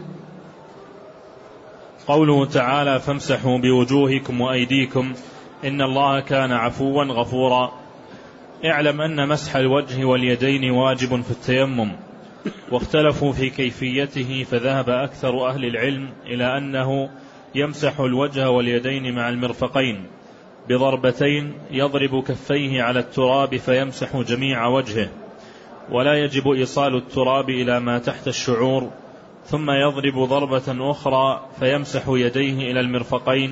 قوله تعالى فامسحوا بوجوهكم وأيديكم إن الله كان عفوا غفورا. اعلم أن مسح الوجه واليدين واجب في التيمم، واختلفوا في كيفيته، فذهب أكثر أهل العلم إلى أنه يمسح الوجه واليدين مع المرفقين بضربتين، يضرب كفيه على التراب فيمسح جميع وجهه، ولا يجب إيصال التراب إلى ما تحت الشعور، ثم يضرب ضربة أخرى فيمسح يديه إلى المرفقين،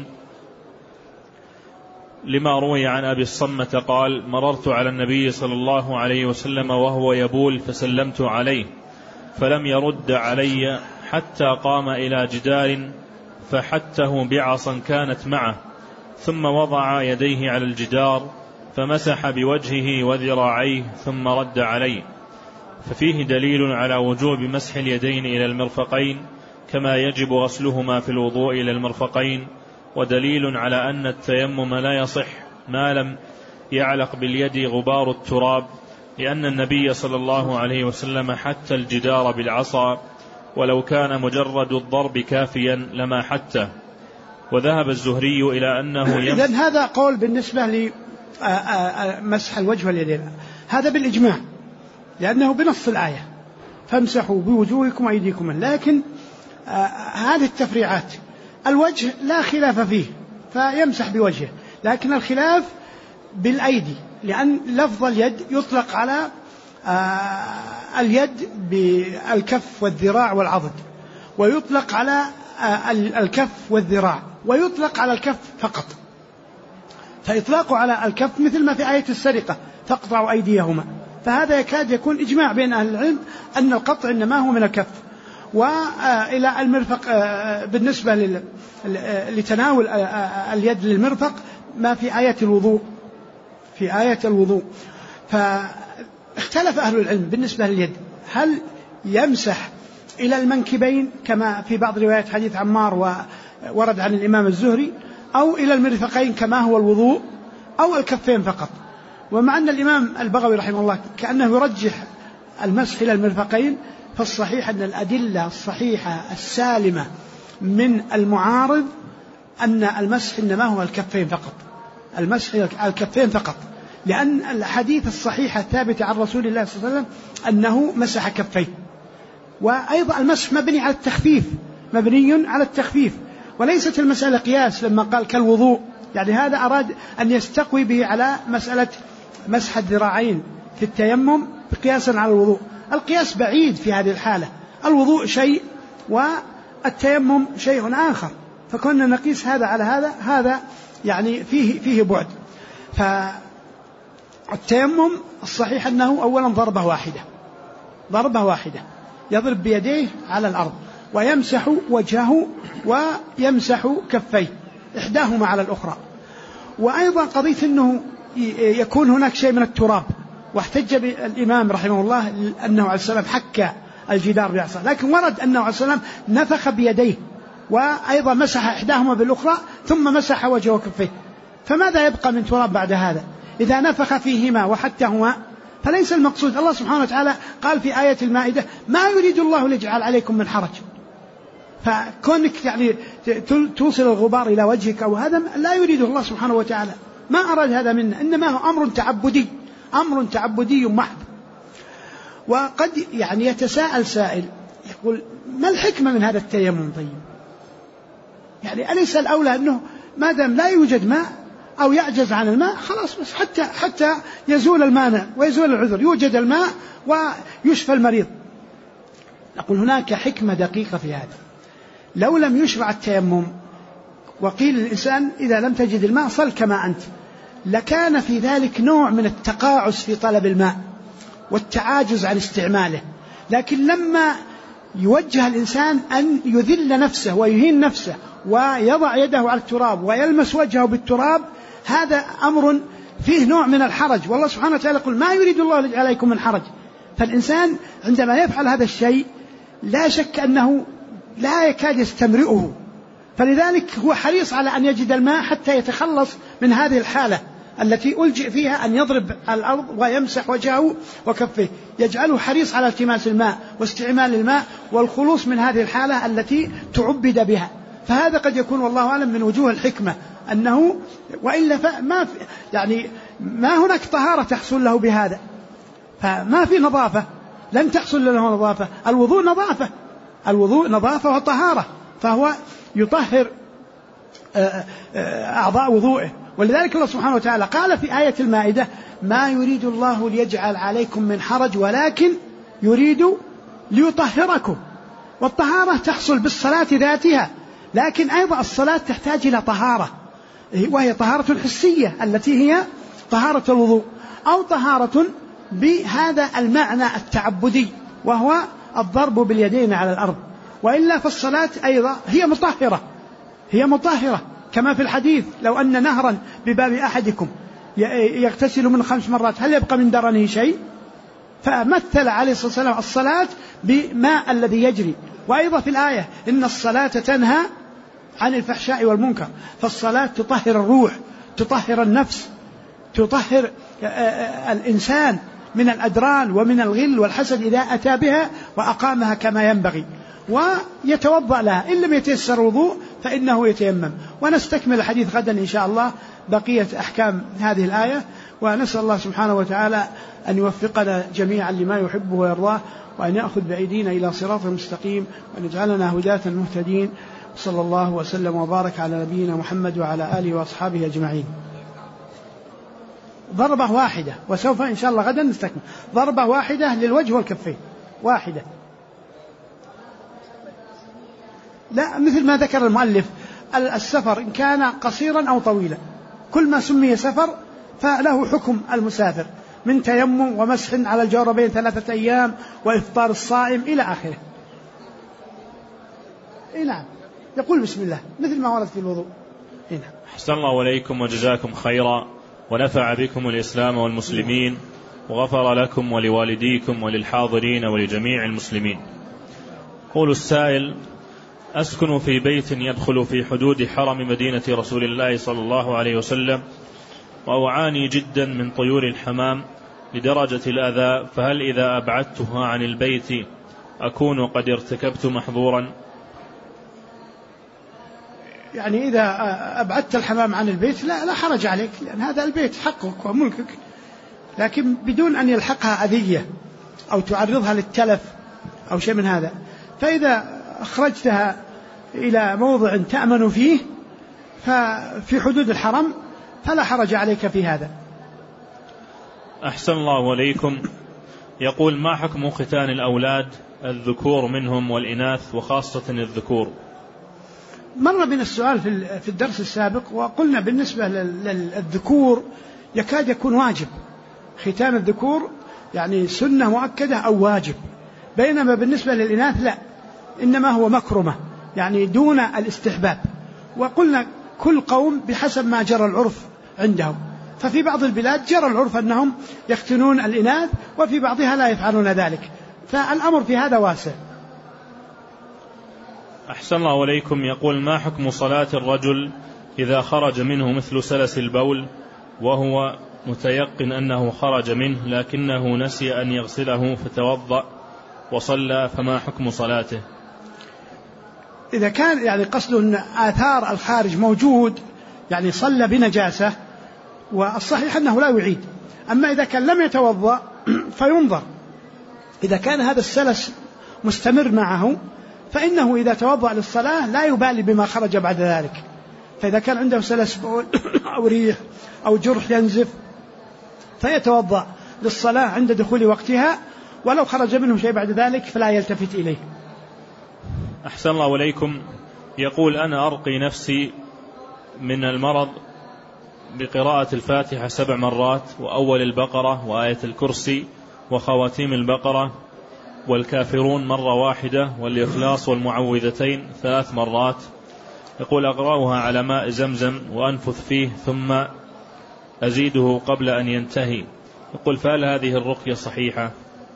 لما روي عن أبي الصمة قال مررت على النبي صلى الله عليه وسلم وهو يبول فسلمت عليه فلم يرد علي حتى قام إلى جدار فحته بعصا كانت معه، ثم وضع يديه على الجدار فمسح بوجهه وذراعيه ثم رد عليه. ففيه دليل على وجوب مسح اليدين إلى المرفقين كما يجب غسلهما في الوضوء إلى المرفقين، ودليل على أن التيمم لا يصح ما لم يعلق باليد غبار التراب، لأن النبي صلى الله عليه وسلم حتى الجدار بالعصا، ولو كان مجرد الضرب كافيا لما حته. وذهب الزهري إلى أنه إذن هذا قول بالنسبة لمسح الوجه واليدين، هذا بالإجماع، لأنه بنص الآية فامسحوا بوجوهكم وأيديكم. لكن هذه التفريعات، الوجه لا خلاف فيه فيمسح بوجهه، لكن الخلاف بالأيدي، لأن لفظ اليد يطلق على اليد بالكف والذراع والعضد، ويطلق على الكف والذراع، ويطلق على الكف فقط. فإطلاقه على الكف مثل ما في آية السرقة فاقطعوا أيديهما، فهذا يكاد يكون إجماع بين أهل العلم أن القطع إنما هو من الكف. وإلى المرفق بالنسبة لتناول اليد للمرفق ما في آية الوضوء، في آية الوضوء. فاختلف أهل العلم بالنسبة لليد، هل يمسح إلى المنكبين كما في بعض روايات حديث عمار وورد عن الإمام الزهري، أو إلى المرفقين كما هو الوضوء، أو الكفين فقط. ومع أن الإمام البغوي رحمه الله كأنه يرجح المسح إلى المرفقين، فالصحيح أن الأدلة الصحيحة السالمة من المعارض أن المسح إنما هو الكفين فقط، المسح الكفين فقط، لأن الحديث الصحيحة الثابتة عن رسول الله صلى الله عليه وسلم أنه مسح كفيه. وأيضا المسح مبني على التخفيف، مبني على التخفيف، وليست المسألة قياس لما قال كالوضوء، يعني هذا أراد أن يستقوي به على مسألة مسح الذراعين في التيمم قياسا على الوضوء. القياس بعيد في هذه الحالة، الوضوء شيء والتيمم شيء آخر، فكنا نقيس هذا على هذا يعني فيه بعد. فالتيمم الصحيح أنه أولا ضربة واحدة يضرب بيديه على الأرض ويمسح وجهه ويمسح كفيه إحداهما على الأخرى. وأيضا قضية أنه يكون هناك شيء من التراب، واحتج الإمام رحمه الله أنه عليه السلام حك الجدار بعصا، لكن ورد أنه عليه السلام نفخ بيديه وأيضا مسح إحداهما بالأخرى ثم مسح وجهه وكفيه، فماذا يبقى من تراب بعد هذا؟ إذا نفخ فيهما وحتهما فليس المقصود. الله سبحانه وتعالى قال في آية المائدة ما يريد الله ليجعل عليكم من حرج، فكونك يعني توصل الغبار إلى وجهك أو هذا لا يريده الله سبحانه وتعالى، ما أراد هذا منا، إنما هو أمر تعبدي محض. وقد يعني يتساءل سائل يقول ما الحكمة من هذا التيمم؟ طيب يعني أليس الأولى أنه ما دام لا يوجد ماء أو يعجز عن الماء خلاص بس حتى يزول المانع ويزول العذر، يوجد الماء ويشفى المريض. نقول هناك حكمة دقيقة في هذا. لو لم يشرع التيمم وقيل للإنسان إذا لم تجد الماء صل كما أنت، لكان في ذلك نوع من التقاعس في طلب الماء والتعاجز عن استعماله. لكن لما يوجه الإنسان أن يذل نفسه ويهين نفسه ويضع يده على التراب ويلمس وجهه بالتراب، هذا أمر فيه نوع من الحرج، والله سبحانه وتعالى يقول ما يريد الله ليجعل عليكم من حرج. فالإنسان عندما يفعل هذا الشيء لا شك أنه لا يكاد يستمرئه، فلذلك هو حريص على أن يجد الماء حتى يتخلص من هذه الحالة التي ألجئ فيها أن يضرب الأرض ويمسح وجهه وكفيه، يجعله حريص على التماس الماء واستعمال الماء والخلوص من هذه الحالة التي تعبد بها. فهذا قد يكون والله أعلم من وجوه الحكمة، أنه وإلا ما هناك طهارة تحصل له بهذا، فما في نظافة، لن تحصل له نظافة. الوضوء نظافة وطهارة، فهو يطهر أعضاء وضوءه. ولذلك الله سبحانه وتعالى قال في آية المائدة ما يريد الله ليجعل عليكم من حرج ولكن يريد ليطهركم. والطهارة تحصل بالصلاة ذاتها، لكن أيضا الصلاة تحتاج إلى طهارة، وهي طهارة حسية التي هي طهارة الوضوء، أو طهارة بهذا المعنى التعبدي وهو الضرب باليدين على الأرض. وإلا فالصلاة أيضا هي مطهرة كما في الحديث لو أن نهرا بباب أحدكم يغتسل من 5 مرات هل يبقى من درنه شيء؟ فمثل عليه الصلاة والسلام الصلاة بماء الذي يجري. وأيضا في الآية إن الصلاة تنهى عن الفحشاء والمنكر، فالصلاة تطهر الروح، تطهر النفس، تطهر الإنسان من الأدران ومن الغل والحسد إذا أتى بها وأقامها كما ينبغي، ويتوضأ لها. إن لم يتيسر الوضوء فإنه يتيمم. ونستكمل الحديث غدا إن شاء الله بقية أحكام هذه الآية، ونسأل الله سبحانه وتعالى أن يوفقنا جميعا لما يحبه ويرضاه، وأن يأخذ بأيدينا إلى صراط مستقيم، وأن يجعلنا هداة مهتدين. صلى الله وسلم وبارك على نبينا محمد وعلى آله وأصحابه أجمعين. ضربة واحدة، وسوف إن شاء الله غدا نستكمل. ضربة واحدة للوجه والكفين، واحدة، لا مثل ما ذكر المؤلف السفر إن كان قصيرا أو طويلا، كل ما سمي سفر فله حكم المسافر من تيمم ومسح على الجوربين 3 أيام وإفطار الصائم إلى آخره. نعم، يقول بسم الله مثل ما ورد في الوضوء. نعم. أحسن الله عليكم وجزاكم خيرا، ونفع بكم الإسلام والمسلمين، وغفر لكم ولوالديكم وللحاضرين ولجميع المسلمين. قول السائل: أسكن في بيت يدخل في حدود حرم مدينة رسول الله صلى الله عليه وسلم، وأعاني جدا من طيور الحمام لدرجة الأذى، فهل إذا أبعدتها عن البيت أكون قد ارتكبت محظورا؟ يعني إذا أبعدت الحمام عن البيت لا حرج عليك، لأن هذا البيت حقك وملكك، لكن بدون أن يلحقها أذية أو تعرضها للتلف أو شيء من هذا. فإذا أخرجتها إلى موضع تأمن فيه ففي حدود الحرم فلا حرج عليك في هذا. أحسن الله عليكم. يقول: ما حكم ختان الأولاد الذكور منهم والإناث وخاصة الذكور؟ مر بنا السؤال في الدرس السابق، وقلنا بالنسبة للذكور يكاد يكون واجب، ختان الذكور يعني سنة مؤكدة أو واجب، بينما بالنسبة للإناث لا، إنما هو مكرمة يعني دون الاستحباب. وقلنا كل قوم بحسب ما جرى العرف عندهم، ففي بعض البلاد جرى العرف أنهم يختنون الإناث وفي بعضها لا يفعلون ذلك، فالأمر في هذا واسع. أحسن الله عليكم. يقول: ما حكم صلاة الرجل إذا خرج منه مثل سلس البول وهو متيقن أنه خرج منه لكنه نسي أن يغسله فتوضأ وصلى، فما حكم صلاته؟ إذا كان يعني قصده أن آثار الخارج موجود يعني صلى بنجاسة، والصحيح أنه لا يعيد. أما إذا كان لم يتوضأ فينظر، إذا كان هذا السلس مستمر معه فإنه إذا توضأ للصلاة لا يبالي بما خرج بعد ذلك. فإذا كان عنده سلس بول أو ريح أو جرح ينزف فيتوضأ للصلاة عند دخول وقتها، ولو خرج منه شيء بعد ذلك فلا يلتفت إليه. أحسن الله عليكم. يقول: أنا أرقي نفسي من المرض بقراءة الفاتحة 7 مرات وأول البقرة وآية الكرسي وخواتيم البقرة والكافرون مرة واحدة والإخلاص والمعوذتين 3 مرات. يقول: أقرأها على ماء زمزم وأنفث فيه ثم أزيده قبل أن ينتهي. يقول: فهل هذه الرقية صحيحة؟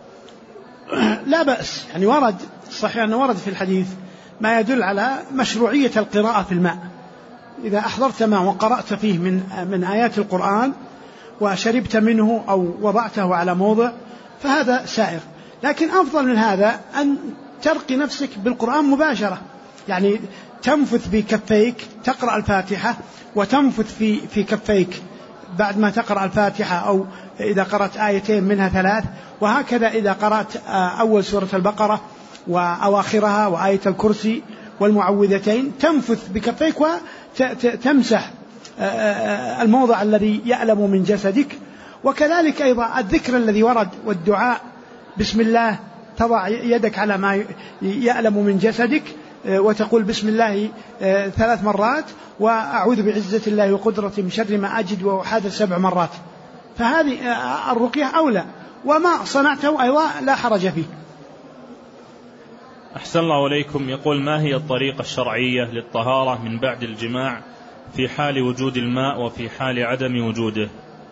لا بأس، يعني ورد صحيح أنه ورد في الحديث ما يدل على مشروعية القراءة في الماء. إذا أحضرت ماء وقرأت فيه من آيات القرآن وشربت منه أو وضعته على موضع فهذا سائر، لكن أفضل من هذا أن ترقي نفسك بالقرآن مباشرة، يعني تنفث بكفيك، تقرأ الفاتحة وتنفث في كفيك بعد ما تقرأ الفاتحة، أو إذا قرأت آيتين منها 3، وهكذا إذا قرأت أول سورة البقرة وأواخرها وآية الكرسي والمعوذتين تنفث بكفيك وتمسح الموضع الذي يألم من جسدك. وكذلك أيضا الذكر الذي ورد والدعاء بسم الله، تضع يدك على ما يألم من جسدك وتقول بسم الله 3 مرات، وأعوذ بعزة الله وقدرته من شر ما أجد وأحاذر 7 مرات. فهذه الرقية أولى، وما صنعته أيضا لا حرج فيه. أحسن الله عليكم. يقول: ما هي الطريقة الشرعية للطهارة من بعد الجماع في حال وجود الماء وفي حال عدم وجوده؟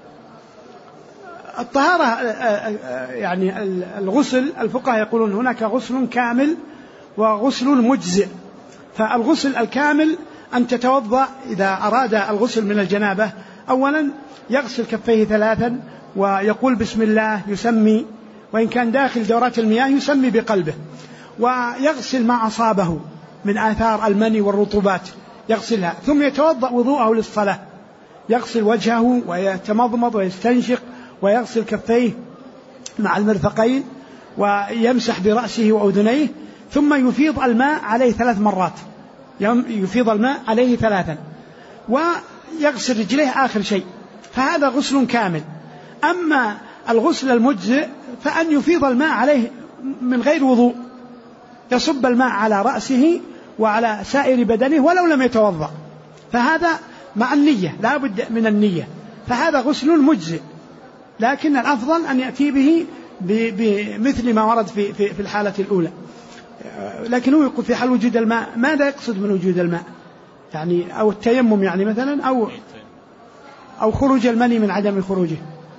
الطهارة يعني الغسل، الفقهاء يقولون هناك غسل كامل وغسل مجزئ. فالغسل الكامل أن تتوضأ إذا أراد الغسل من الجنابة، أولا يغسل كفيه 3 ويقول بسم الله، يسمي، وإن كان داخل دورات المياه يسمي بقلبه، ويغسل ما أصابه من آثار المني والرطوبات يغسلها، ثم يتوضأ وضوءه للصلاة، يغسل وجهه ويتمضمض ويستنشق ويغسل كفيه مع المرفقين ويمسح برأسه وأذنيه، ثم يفيض الماء عليه 3 مرات، يفيض الماء عليه 3 ويغسل رجليه آخر شيء. فهذا غسل كامل. أما الغسل المجزئ فأن يفيض الماء عليه من غير وضوء، يصب الماء على رأسه وعلى سائر بدنه ولو لم يتوضأ، فهذا مع النية، لا بد من النية، فهذا غسل مجزئ. لكن الأفضل أن يأتي به بمثل ما ورد في الحالة الأولى. لكن هو يقول في حال وجود الماء، ماذا يقصد من وجود الماء؟ يعني أو التيمم يعني مثلا، أو خروج المني من عدم خروجه.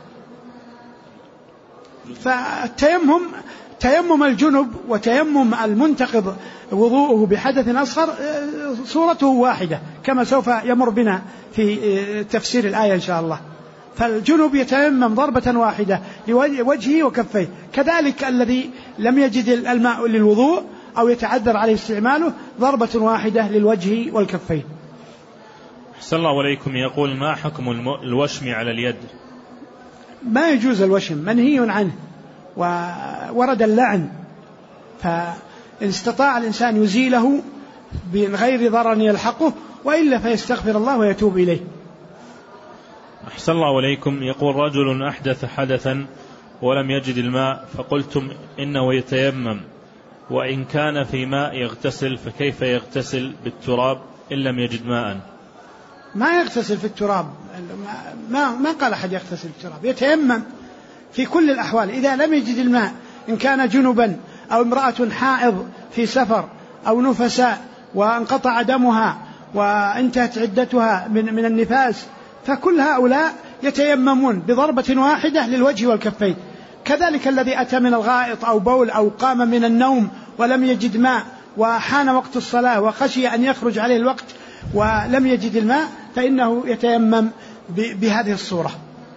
فالتيمم، تيمم الجنب وتيمم المنتقض وضوءه بحدث أصغر صورته واحدة كما سوف يمر بنا في تفسير الآية إن شاء الله. فالجنب يتيمم ضربة واحدة لوجهه وكفيه، كذلك الذي لم يجد الماء للوضوء أو يتعذر عليه استعماله ضربة واحدة للوجه والكفين. أحسن الله عليكم. يقول ما حكم الوشم على اليد؟ ما يجوز الوشم، منهي عنه، وورد اللعن، فإن استطاع الإنسان يزيله من غير ضرر يلحقه، وإلا فيستغفر الله ويتوب إليه. أحسن الله عليكم. يقول رجل أحدث حدثا ولم يجد الماء، فقلتم إنه يتيمم، وإن كان في ماء يغتسل، فكيف يغتسل بالتراب إن لم يجد ماء؟ ما يغتسل في التراب، ما قال أحد يغتسل في التراب، يتيمم في كل الأحوال إذا لم يجد الماء، إن كان جنبا أو امرأة حائض في سفر أو نفساء وانقطع دمها وانتهت عدتها من النفاس، فكل هؤلاء يتيممون بضربة واحدة للوجه والكفين. كذلك الذي أتى من الغائط أو بول أو قام من النوم ولم يجد ماء وحان وقت الصلاة وخشي أن يخرج عليه الوقت ولم يجد الماء، فإنه يتيمم بهذه الصورة.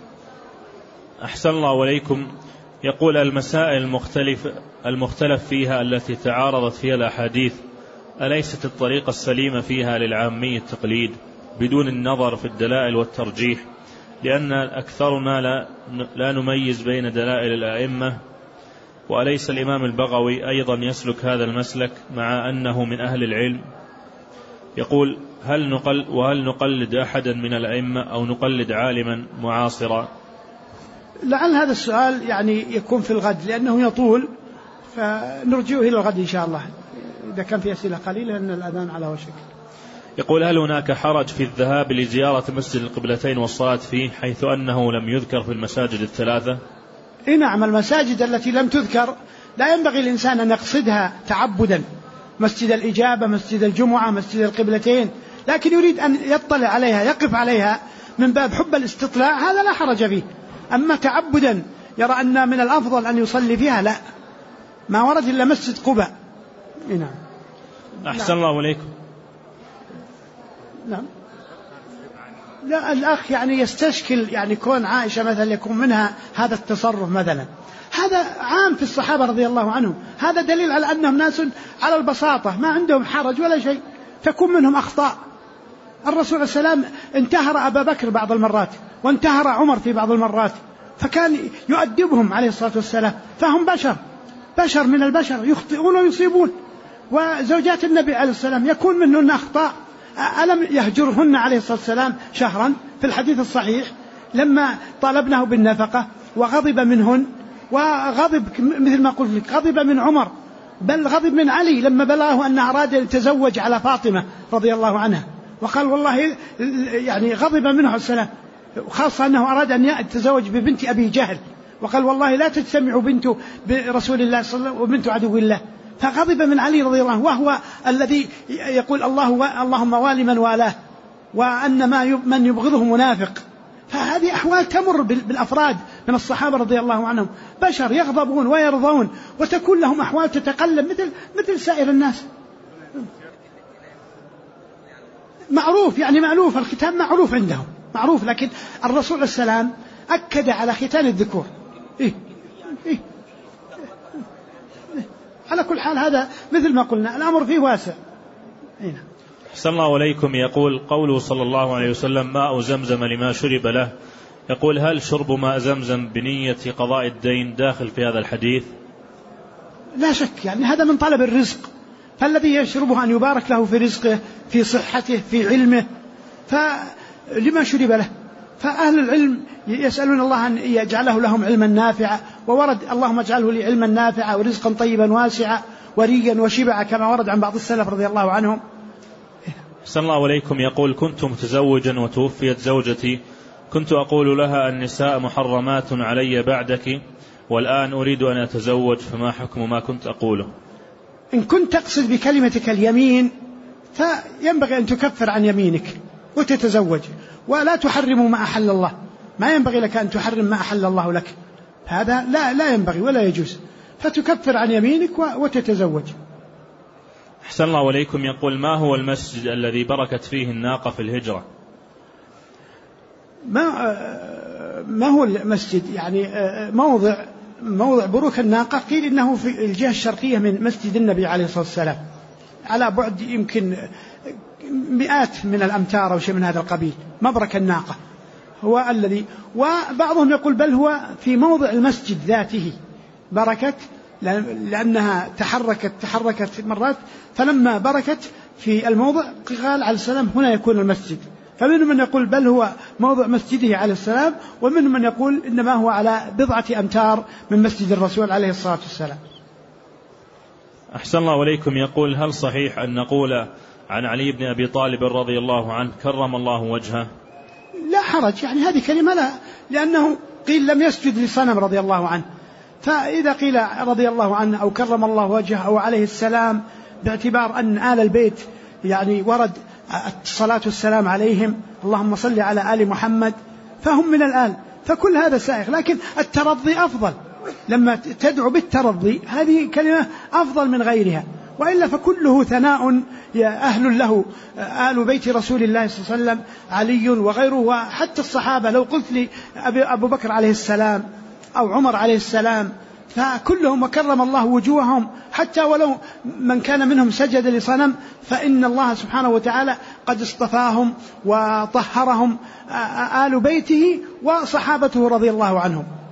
أحسن الله عليكم. يقول المسائل المختلف فيها التي تعارضت فيها الأحاديث، أليست الطريقة السليمة فيها للعامي التقليد بدون النظر في الدلائل والترجيح؟ لأن أكثرنا لا نميز بين دلائل الأئمة، وأليس الإمام البغوي أيضا يسلك هذا المسلك مع أنه من أهل العلم؟ يقول هل نقلد أحدا من الأئمة أو نقلد عالما معاصرا؟ لعل هذا السؤال يكون في الغد لأنه يطول، فنرجعه إلى الغد إن شاء الله إذا كان في أسئلة قليلة لأن الأذان على وشك. يقول هل هناك حرج في الذهاب لزيارة مسجد القبلتين والصلاة فيه حيث أنه لم يذكر في المساجد الثلاثة؟ نعم، المساجد التي لم تذكر لا ينبغي الإنسان أن يقصدها تعبدا، مسجد الإجابة، مسجد الجمعة، مسجد القبلتين، لكن يريد أن يطلع عليها يقف عليها من باب حب الاستطلاع، هذا لا حرج فيه. أما تعبدا يرى أن من الأفضل أن يصلي فيها، لا، ما ورد إلا مسجد قباء. نعم. أحسن الله عليكم. نعم. لا، الأخ يستشكل كون عائشة مثلا يكون منها هذا التصرف مثلا، هذا عام في الصحابة رضي الله عنهم، هذا دليل على أنهم ناس على البساطة ما عندهم حرج ولا شيء، تكون منهم أخطاء. الرسول عليه السلام انتهر أبا بكر بعض المرات وانتهر عمر في بعض المرات، فكان يؤدبهم عليه الصلاة والسلام، فهم بشر من البشر يخطئون ويصيبون. وزوجات النبي عليه السلام يكون منهن أخطاء، ألم يهجرهن عليه الصلاة والسلام شهرا في الحديث الصحيح لما طالبناه بالنفقة وغضب منهن، وغضب مثل ما قلت لك، غضب من عمر، بل غضب من علي لما بلغه أن أراد أن يتزوج على فاطمة رضي الله عنها، وقال والله غضب منه عليه السلام، خاصة أنه أراد أن يتزوج ببنت أبي جهل، وقال والله لا تجتمع بنت برسول الله صلى الله عليه وسلم وبنت عدو الله، فغضب من علي رضي الله عنه، وهو الذي يقول اللهم والي من والاه، وأن من يبغضه منافق. فهذه أحوال تمر بالأفراد من الصحابة رضي الله عنهم، بشر يغضبون ويرضون، وتكون لهم أحوال تتقلب مثل سائر الناس. معروف مألوف، الختان معروف عندهم معروف، لكن الرسول عليه السلام أكد على ختان الذكور. على كل حال هذا مثل ما قلنا الأمر فيه واسع. أحسن الله عليكم. يقول قوله صلى الله عليه وسلم ماء زمزم لما شرب له، يقول هل شرب ماء زمزم بنية قضاء الدين داخل في هذا الحديث؟ لا شك، هذا من طلب الرزق، فالذي يشربه أن يبارك له في رزقه، في صحته، في علمه، فلما شرب له. فأهل العلم يسألون الله أن يجعله لهم علما نافعا، وورد اللهم اجعله لي علما نافعا ورزقا طيبا واسعا وريا وشبعا، كما ورد عن بعض السلف رضي الله عنهم. أحسن الله عليكم. يقول كنت متزوجا وتوفيت زوجتي، كنت أقول لها النساء محرمات علي بعدك، والآن أريد أن أتزوج، فما حكم ما كنت أقوله؟ إن كنت تقصد بكلمتك اليمين فينبغي أن تكفر عن يمينك وتتزوج، ولا تحرم ما أحل الله، ما ينبغي لك أن تحرم ما أحل الله لك، هذا لا ينبغي ولا يجوز، فتكفر عن يمينك وتتزوج. أحسن الله عليكم. يقول ما هو المسجد الذي بركت فيه الناقة في الهجرة؟ ما هو المسجد؟ موضع بروك الناقة قيل إنه في الجهة الشرقية من مسجد النبي عليه الصلاة والسلام، على بعد يمكن مئات من الأمتار أو شيء من هذا القبيل. مبرك الناقة هو الذي، وبعضهم يقول بل هو في موضع المسجد ذاته بركت، لأنها تحركت مرات، فلما بركت في الموضع قال عليه السلام هنا يكون المسجد. فمنهم من يقول بل هو موضع مسجده عليه السلام، ومنهم من يقول إنما هو على بضعة أمتار من مسجد الرسول عليه الصلاة والسلام. أحسن الله إليكم. يقول هل صحيح أن نقول عن علي بن أبي طالب رضي الله عنه كرم الله وجهه؟ لا حرج، يعني هذه كلمة لا، لأنه قيل لم يسجد لصنم رضي الله عنه، فإذا قيل رضي الله عنه أو كرم الله وجهه أو عليه السلام، باعتبار أن آل البيت يعني ورد الصلاة والسلام عليهم، اللهم صل على آل محمد، فهم من الآل، فكل هذا سائغ. لكن الترضي أفضل، لما تدعو بالترضي هذه كلمة أفضل من غيرها، وإلا فكله ثناء أهل له آل بيت رسول الله صلى الله عليه وسلم، علي وغيره، وحتى الصحابة. لو قلت لي أبو بكر عليه السلام أو عمر عليه السلام فكلهم وكرم الله وجوههم، حتى ولو من كان منهم سجد لصنم، فإن الله سبحانه وتعالى قد اصطفاهم وطهرهم آل بيته وصحابته رضي الله عنهم.